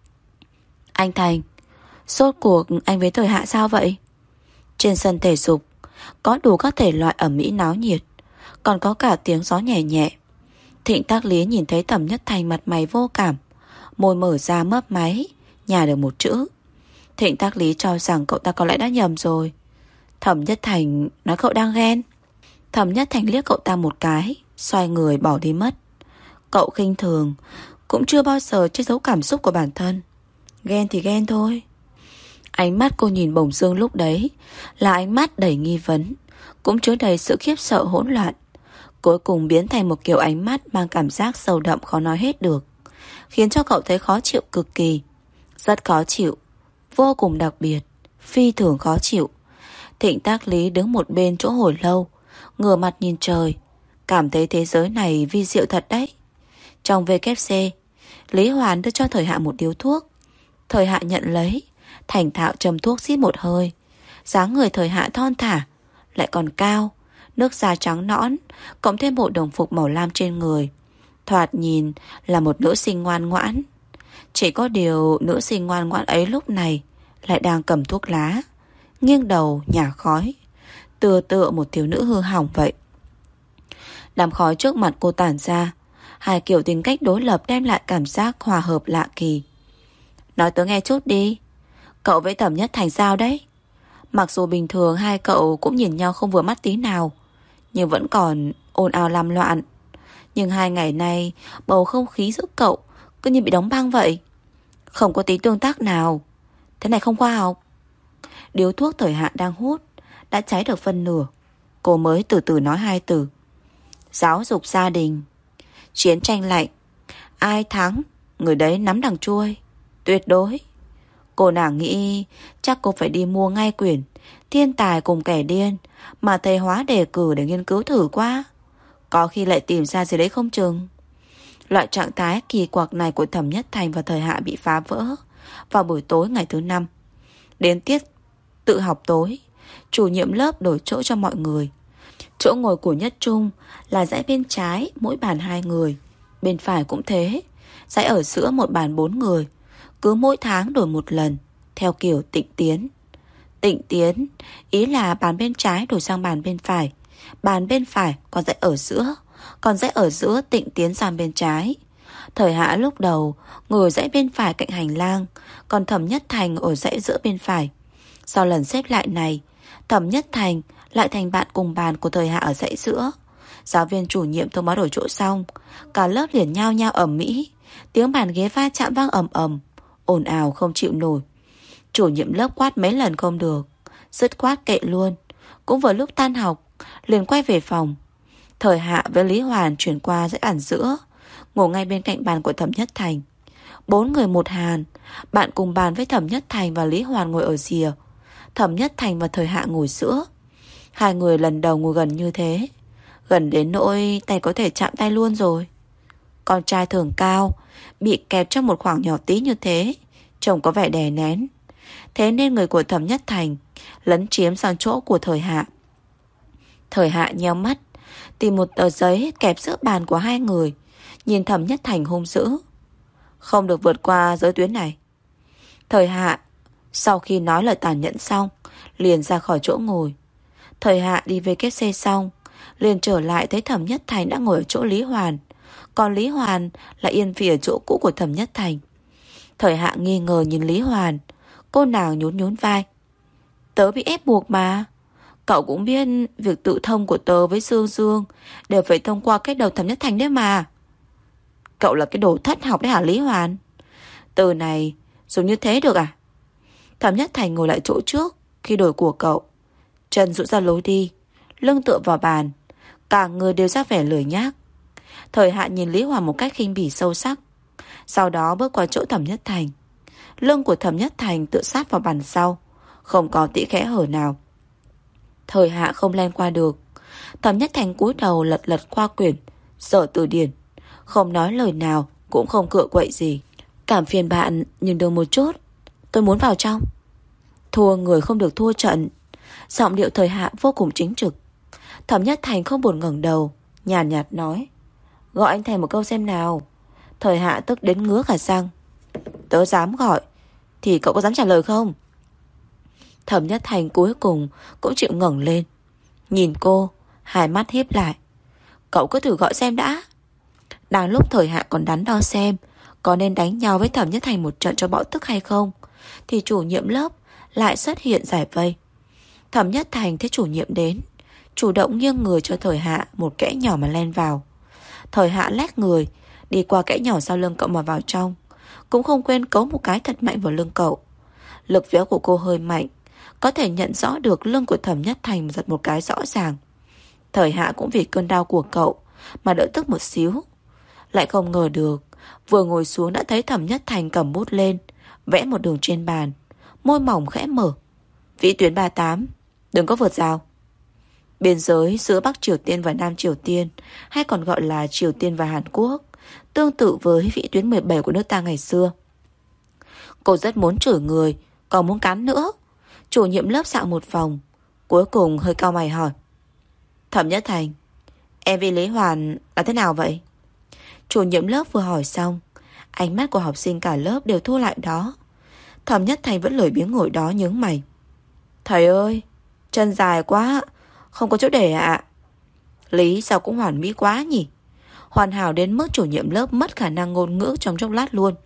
Anh Thành, rốt cuộc anh với Thời Hạ sao vậy? Trên sân thể dục có đủ các thể loại ẩm mỹ náo nhiệt, còn có cả tiếng gió nhẹ nhẹ. Thịnh Tác Lý nhìn thấy Thẩm Nhất Thành mặt mày vô cảm, môi mở ra mấp máy, nhả được một chữ. Thịnh Tác Lý cho rằng cậu ta có lẽ đã nhầm rồi. Thẩm Nhất Thành nói cậu đang ghen. Thẩm Nhất Thành liếc cậu ta một cái, xoay người bỏ đi mất. Cậu khinh thường, cũng chưa bao giờ che giấu cảm xúc của bản thân. Ghen thì ghen thôi. Ánh mắt cô nhìn Bổng Dương lúc đấy là ánh mắt đầy nghi vấn, cũng chứa đầy sự khiếp sợ hỗn loạn, cuối cùng biến thành một kiểu ánh mắt mang cảm giác sâu đậm khó nói hết được, khiến cho cậu thấy khó chịu cực kỳ. Rất khó chịu, vô cùng đặc biệt, phi thường khó chịu. Thịnh Tác Lý đứng một bên chỗ hồi lâu, ngửa mặt nhìn trời, cảm thấy thế giới này vi diệu thật đấy. Trong vê kép xê, Lý Hoàn đưa cho Thời Hạ một điếu thuốc. Thời Hạ nhận lấy, thành thạo châm thuốc xít một hơi. Dáng người Thời Hạ thon thả, lại còn cao, nước da trắng nõn, cộng thêm bộ đồng phục màu lam trên người, thoạt nhìn là một nữ sinh ngoan ngoãn. Chỉ có điều nữ sinh ngoan ngoãn ấy lúc này lại đang cầm thuốc lá, nghiêng đầu nhả khói, tựa tựa một thiếu nữ hư hỏng vậy. Đám khói trước mặt cô tản ra, hai kiểu tính cách đối lập đem lại cảm giác hòa hợp lạ kỳ. Nói tớ nghe chút đi, cậu với Thẩm Nhất Thành sao đấy? Mặc dù bình thường hai cậu cũng nhìn nhau không vừa mắt tí nào, nhưng vẫn còn ồn ào làm loạn. Nhưng hai ngày nay bầu không khí giữa cậu cứ như bị đóng băng vậy, không có tí tương tác nào. Thế này không khoa học. Điếu thuốc Thời Hạ đang hút đã cháy được phân nửa. Cô mới từ từ nói hai từ: giáo dục gia đình. Chiến tranh lạnh, ai thắng người đấy nắm đằng chuôi, tuyệt đối. Cô nàng nghĩ chắc cô phải đi mua ngay quyển Thiên tài cùng kẻ điên mà thầy Hóa đề cử để nghiên cứu thử qua, có khi lại tìm ra gì đấy không chừng. Loại trạng thái kỳ quặc này của Thẩm Nhất Thành và Thời Hạ bị phá vỡ vào buổi tối ngày thứ năm. Đến tiết tự học tối, chủ nhiệm lớp đổi chỗ cho mọi người. Chỗ ngồi của Nhất Trung là dãy bên trái, mỗi bàn hai người. Bên phải cũng thế, dãy ở giữa một bàn bốn người. Cứ mỗi tháng đổi một lần, theo kiểu tịnh tiến. Tịnh tiến ý là bàn bên trái đổi sang bàn bên phải, bàn bên phải còn dãy ở giữa, còn dãy ở giữa tịnh tiến sang bên trái. Thời Hạ lúc đầu ngồi dãy bên phải cạnh hành lang, còn Thẩm Nhất Thành ở dãy giữa bên phải. Sau lần xếp lại này, Thẩm Nhất Thành lại thành bạn cùng bàn của Thời Hạ ở dãy giữa. Giáo viên chủ nhiệm thông báo đổi chỗ xong, cả lớp liền nhao nhao ầm ĩ, tiếng bàn ghế va chạm vang ầm ầm, ồn ào không chịu nổi. Chủ nhiệm lớp quát mấy lần không được, dứt khoát kệ luôn. Cũng vừa lúc tan học, liền quay về phòng. Thời Hạ với Lý Hoàn chuyển qua dãy bàn giữa, ngồi ngay bên cạnh bàn của Thẩm Nhất Thành. Bốn người một hàng, bạn cùng bàn với Thẩm Nhất Thành và Lý Hoàn ngồi ở rìa, Thẩm Nhất Thành và Thời Hạ ngồi giữa. Hai người lần đầu ngồi gần như thế, gần đến nỗi tay có thể chạm tay luôn rồi. Con trai thường cao, bị kẹp trong một khoảng nhỏ tí như thế, trông có vẻ đè nén. Thế nên người của Thẩm Nhất Thành lấn chiếm sang chỗ của Thời Hạ. Thời Hạ nheo mắt, tìm một tờ giấy kẹp giữa bàn của hai người, nhìn Thẩm Nhất Thành hung dữ. Không được vượt qua giới tuyến này. Thời Hạ sau khi nói lời tàn nhẫn xong, liền ra khỏi chỗ ngồi. Thời Hạ đi về kết xe xong, liền trở lại thấy Thẩm Nhất Thành đã ngồi ở chỗ Lý Hoàn, còn Lý Hoàn lại yên vị ở chỗ cũ của Thẩm Nhất Thành. Thời Hạ nghi ngờ nhìn Lý Hoàn, cô nàng nhún nhún vai. Tớ bị ép buộc mà. Cậu cũng biết việc tự thông của tớ với Dương Dương đều phải thông qua cái đầu Thẩm Nhất Thành đấy mà. Cậu là cái đồ thất học đấy hả Lý Hoàn? Từ này dùng như thế được à? Thẩm Nhất Thành ngồi lại chỗ trước khi đổi của cậu, chân duỗi ra lối đi, lưng tựa vào bàn, cả người đều ra vẻ lười nhác. Thời Hạ nhìn Lý Hoàn một cách khinh bỉ sâu sắc, sau đó bước qua chỗ Thẩm Nhất Thành. Lưng của Thẩm Nhất Thành tựa sát vào bàn sau, không có tĩ khẽ hở nào. Thời Hạ không len qua được. Thẩm Nhất Thành cúi đầu lật lật qua quyển, dở từ điển, không nói lời nào, cũng không cựa quậy gì. Cảm phiền bạn nhìn đường một chút, tôi muốn vào trong. Thua người không được thua trận. Giọng điệu Thời Hạ vô cùng chính trực. Thẩm Nhất Thành không buồn ngẩng đầu, nhàn nhạt, nhạt nói, gọi anh Thành một câu xem nào. Thời Hạ tức đến ngứa cả răng. Tớ dám gọi thì cậu có dám trả lời không? Thẩm Nhất Thành cuối cùng cũng chịu ngẩng lên, nhìn cô, hai mắt híp lại. Cậu cứ thử gọi xem đã. Đang lúc Thời Hạ còn đắn đo xem có nên đánh nhau với Thẩm Nhất Thành một trận cho bõ tức hay không, thì chủ nhiệm lớp lại xuất hiện giải vây. Thẩm Nhất Thành thấy chủ nhiệm đến, chủ động nghiêng người cho Thời Hạ một kẽ nhỏ mà len vào. Thời Hạ lách người đi qua kẽ nhỏ sau lưng cậu mà vào trong, cũng không quên cấu một cái thật mạnh vào lưng cậu. Lực véo của cô hơi mạnh, có thể nhận rõ được lưng của Thẩm Nhất Thành giật một cái rõ ràng. Thời Hạ cũng vì cơn đau của cậu mà đỡ tức một xíu. Lại không ngờ được, vừa ngồi xuống đã thấy Thẩm Nhất Thành cầm bút lên, vẽ một đường trên bàn, môi mỏng khẽ mở. Vĩ tuyến ba mươi tám, đừng có vượt rào. Biên giới giữa Bắc Triều Tiên và Nam Triều Tiên, hay còn gọi là Triều Tiên và Hàn Quốc, tương tự với vĩ tuyến mười bảy của nước ta ngày xưa. Cô rất muốn chửi người, còn muốn cắn nữa. Chủ nhiệm lớp dạo một vòng, cuối cùng hơi cau mày hỏi, Thẩm Nhất Thành, em với Lý Hoàn là thế nào vậy? Chủ nhiệm lớp vừa hỏi xong, ánh mắt của học sinh cả lớp đều thu lại đó. Thẩm Nhất Thành vẫn lười biếng ngồi đó nhướng mày. Thầy ơi, chân dài quá, không có chỗ để ạ. À? Lý sao cũng hoàn mỹ quá nhỉ? Hoàn hảo đến mức chủ nhiệm lớp mất khả năng ngôn ngữ trong chốc lát luôn.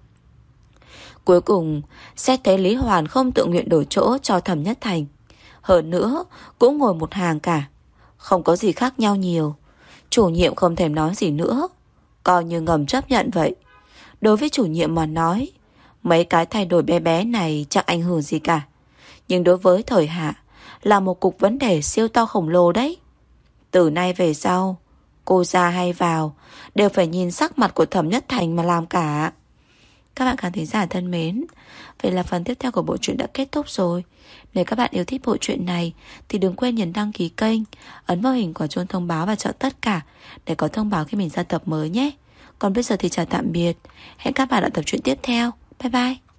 Cuối cùng, xét thấy Lý Hoàn không tự nguyện đổi chỗ cho Thẩm Nhất Thành. Hơn nữa, cũng ngồi một hàng cả. Không có gì khác nhau nhiều. Chủ nhiệm không thèm nói gì nữa, coi như ngầm chấp nhận vậy. Đối với chủ nhiệm mà nói, mấy cái thay đổi bé bé này chẳng ảnh hưởng gì cả. Nhưng đối với Thời Hạ là một cục vấn đề siêu to khổng lồ đấy. Từ nay về sau, cô ra hay vào đều phải nhìn sắc mặt của Thẩm Nhất Thành mà làm cả. Các bạn khán thính giả thân mến, vậy là phần tiếp theo của bộ truyện đã kết thúc rồi. Nếu các bạn yêu thích bộ truyện này thì đừng quên nhấn đăng ký kênh, ấn vào hình quả chuông thông báo và chọn tất cả để có thông báo khi mình ra tập mới nhé. Còn bây giờ thì chào tạm biệt. Hẹn các bạn ở tập truyện tiếp theo. Bye bye.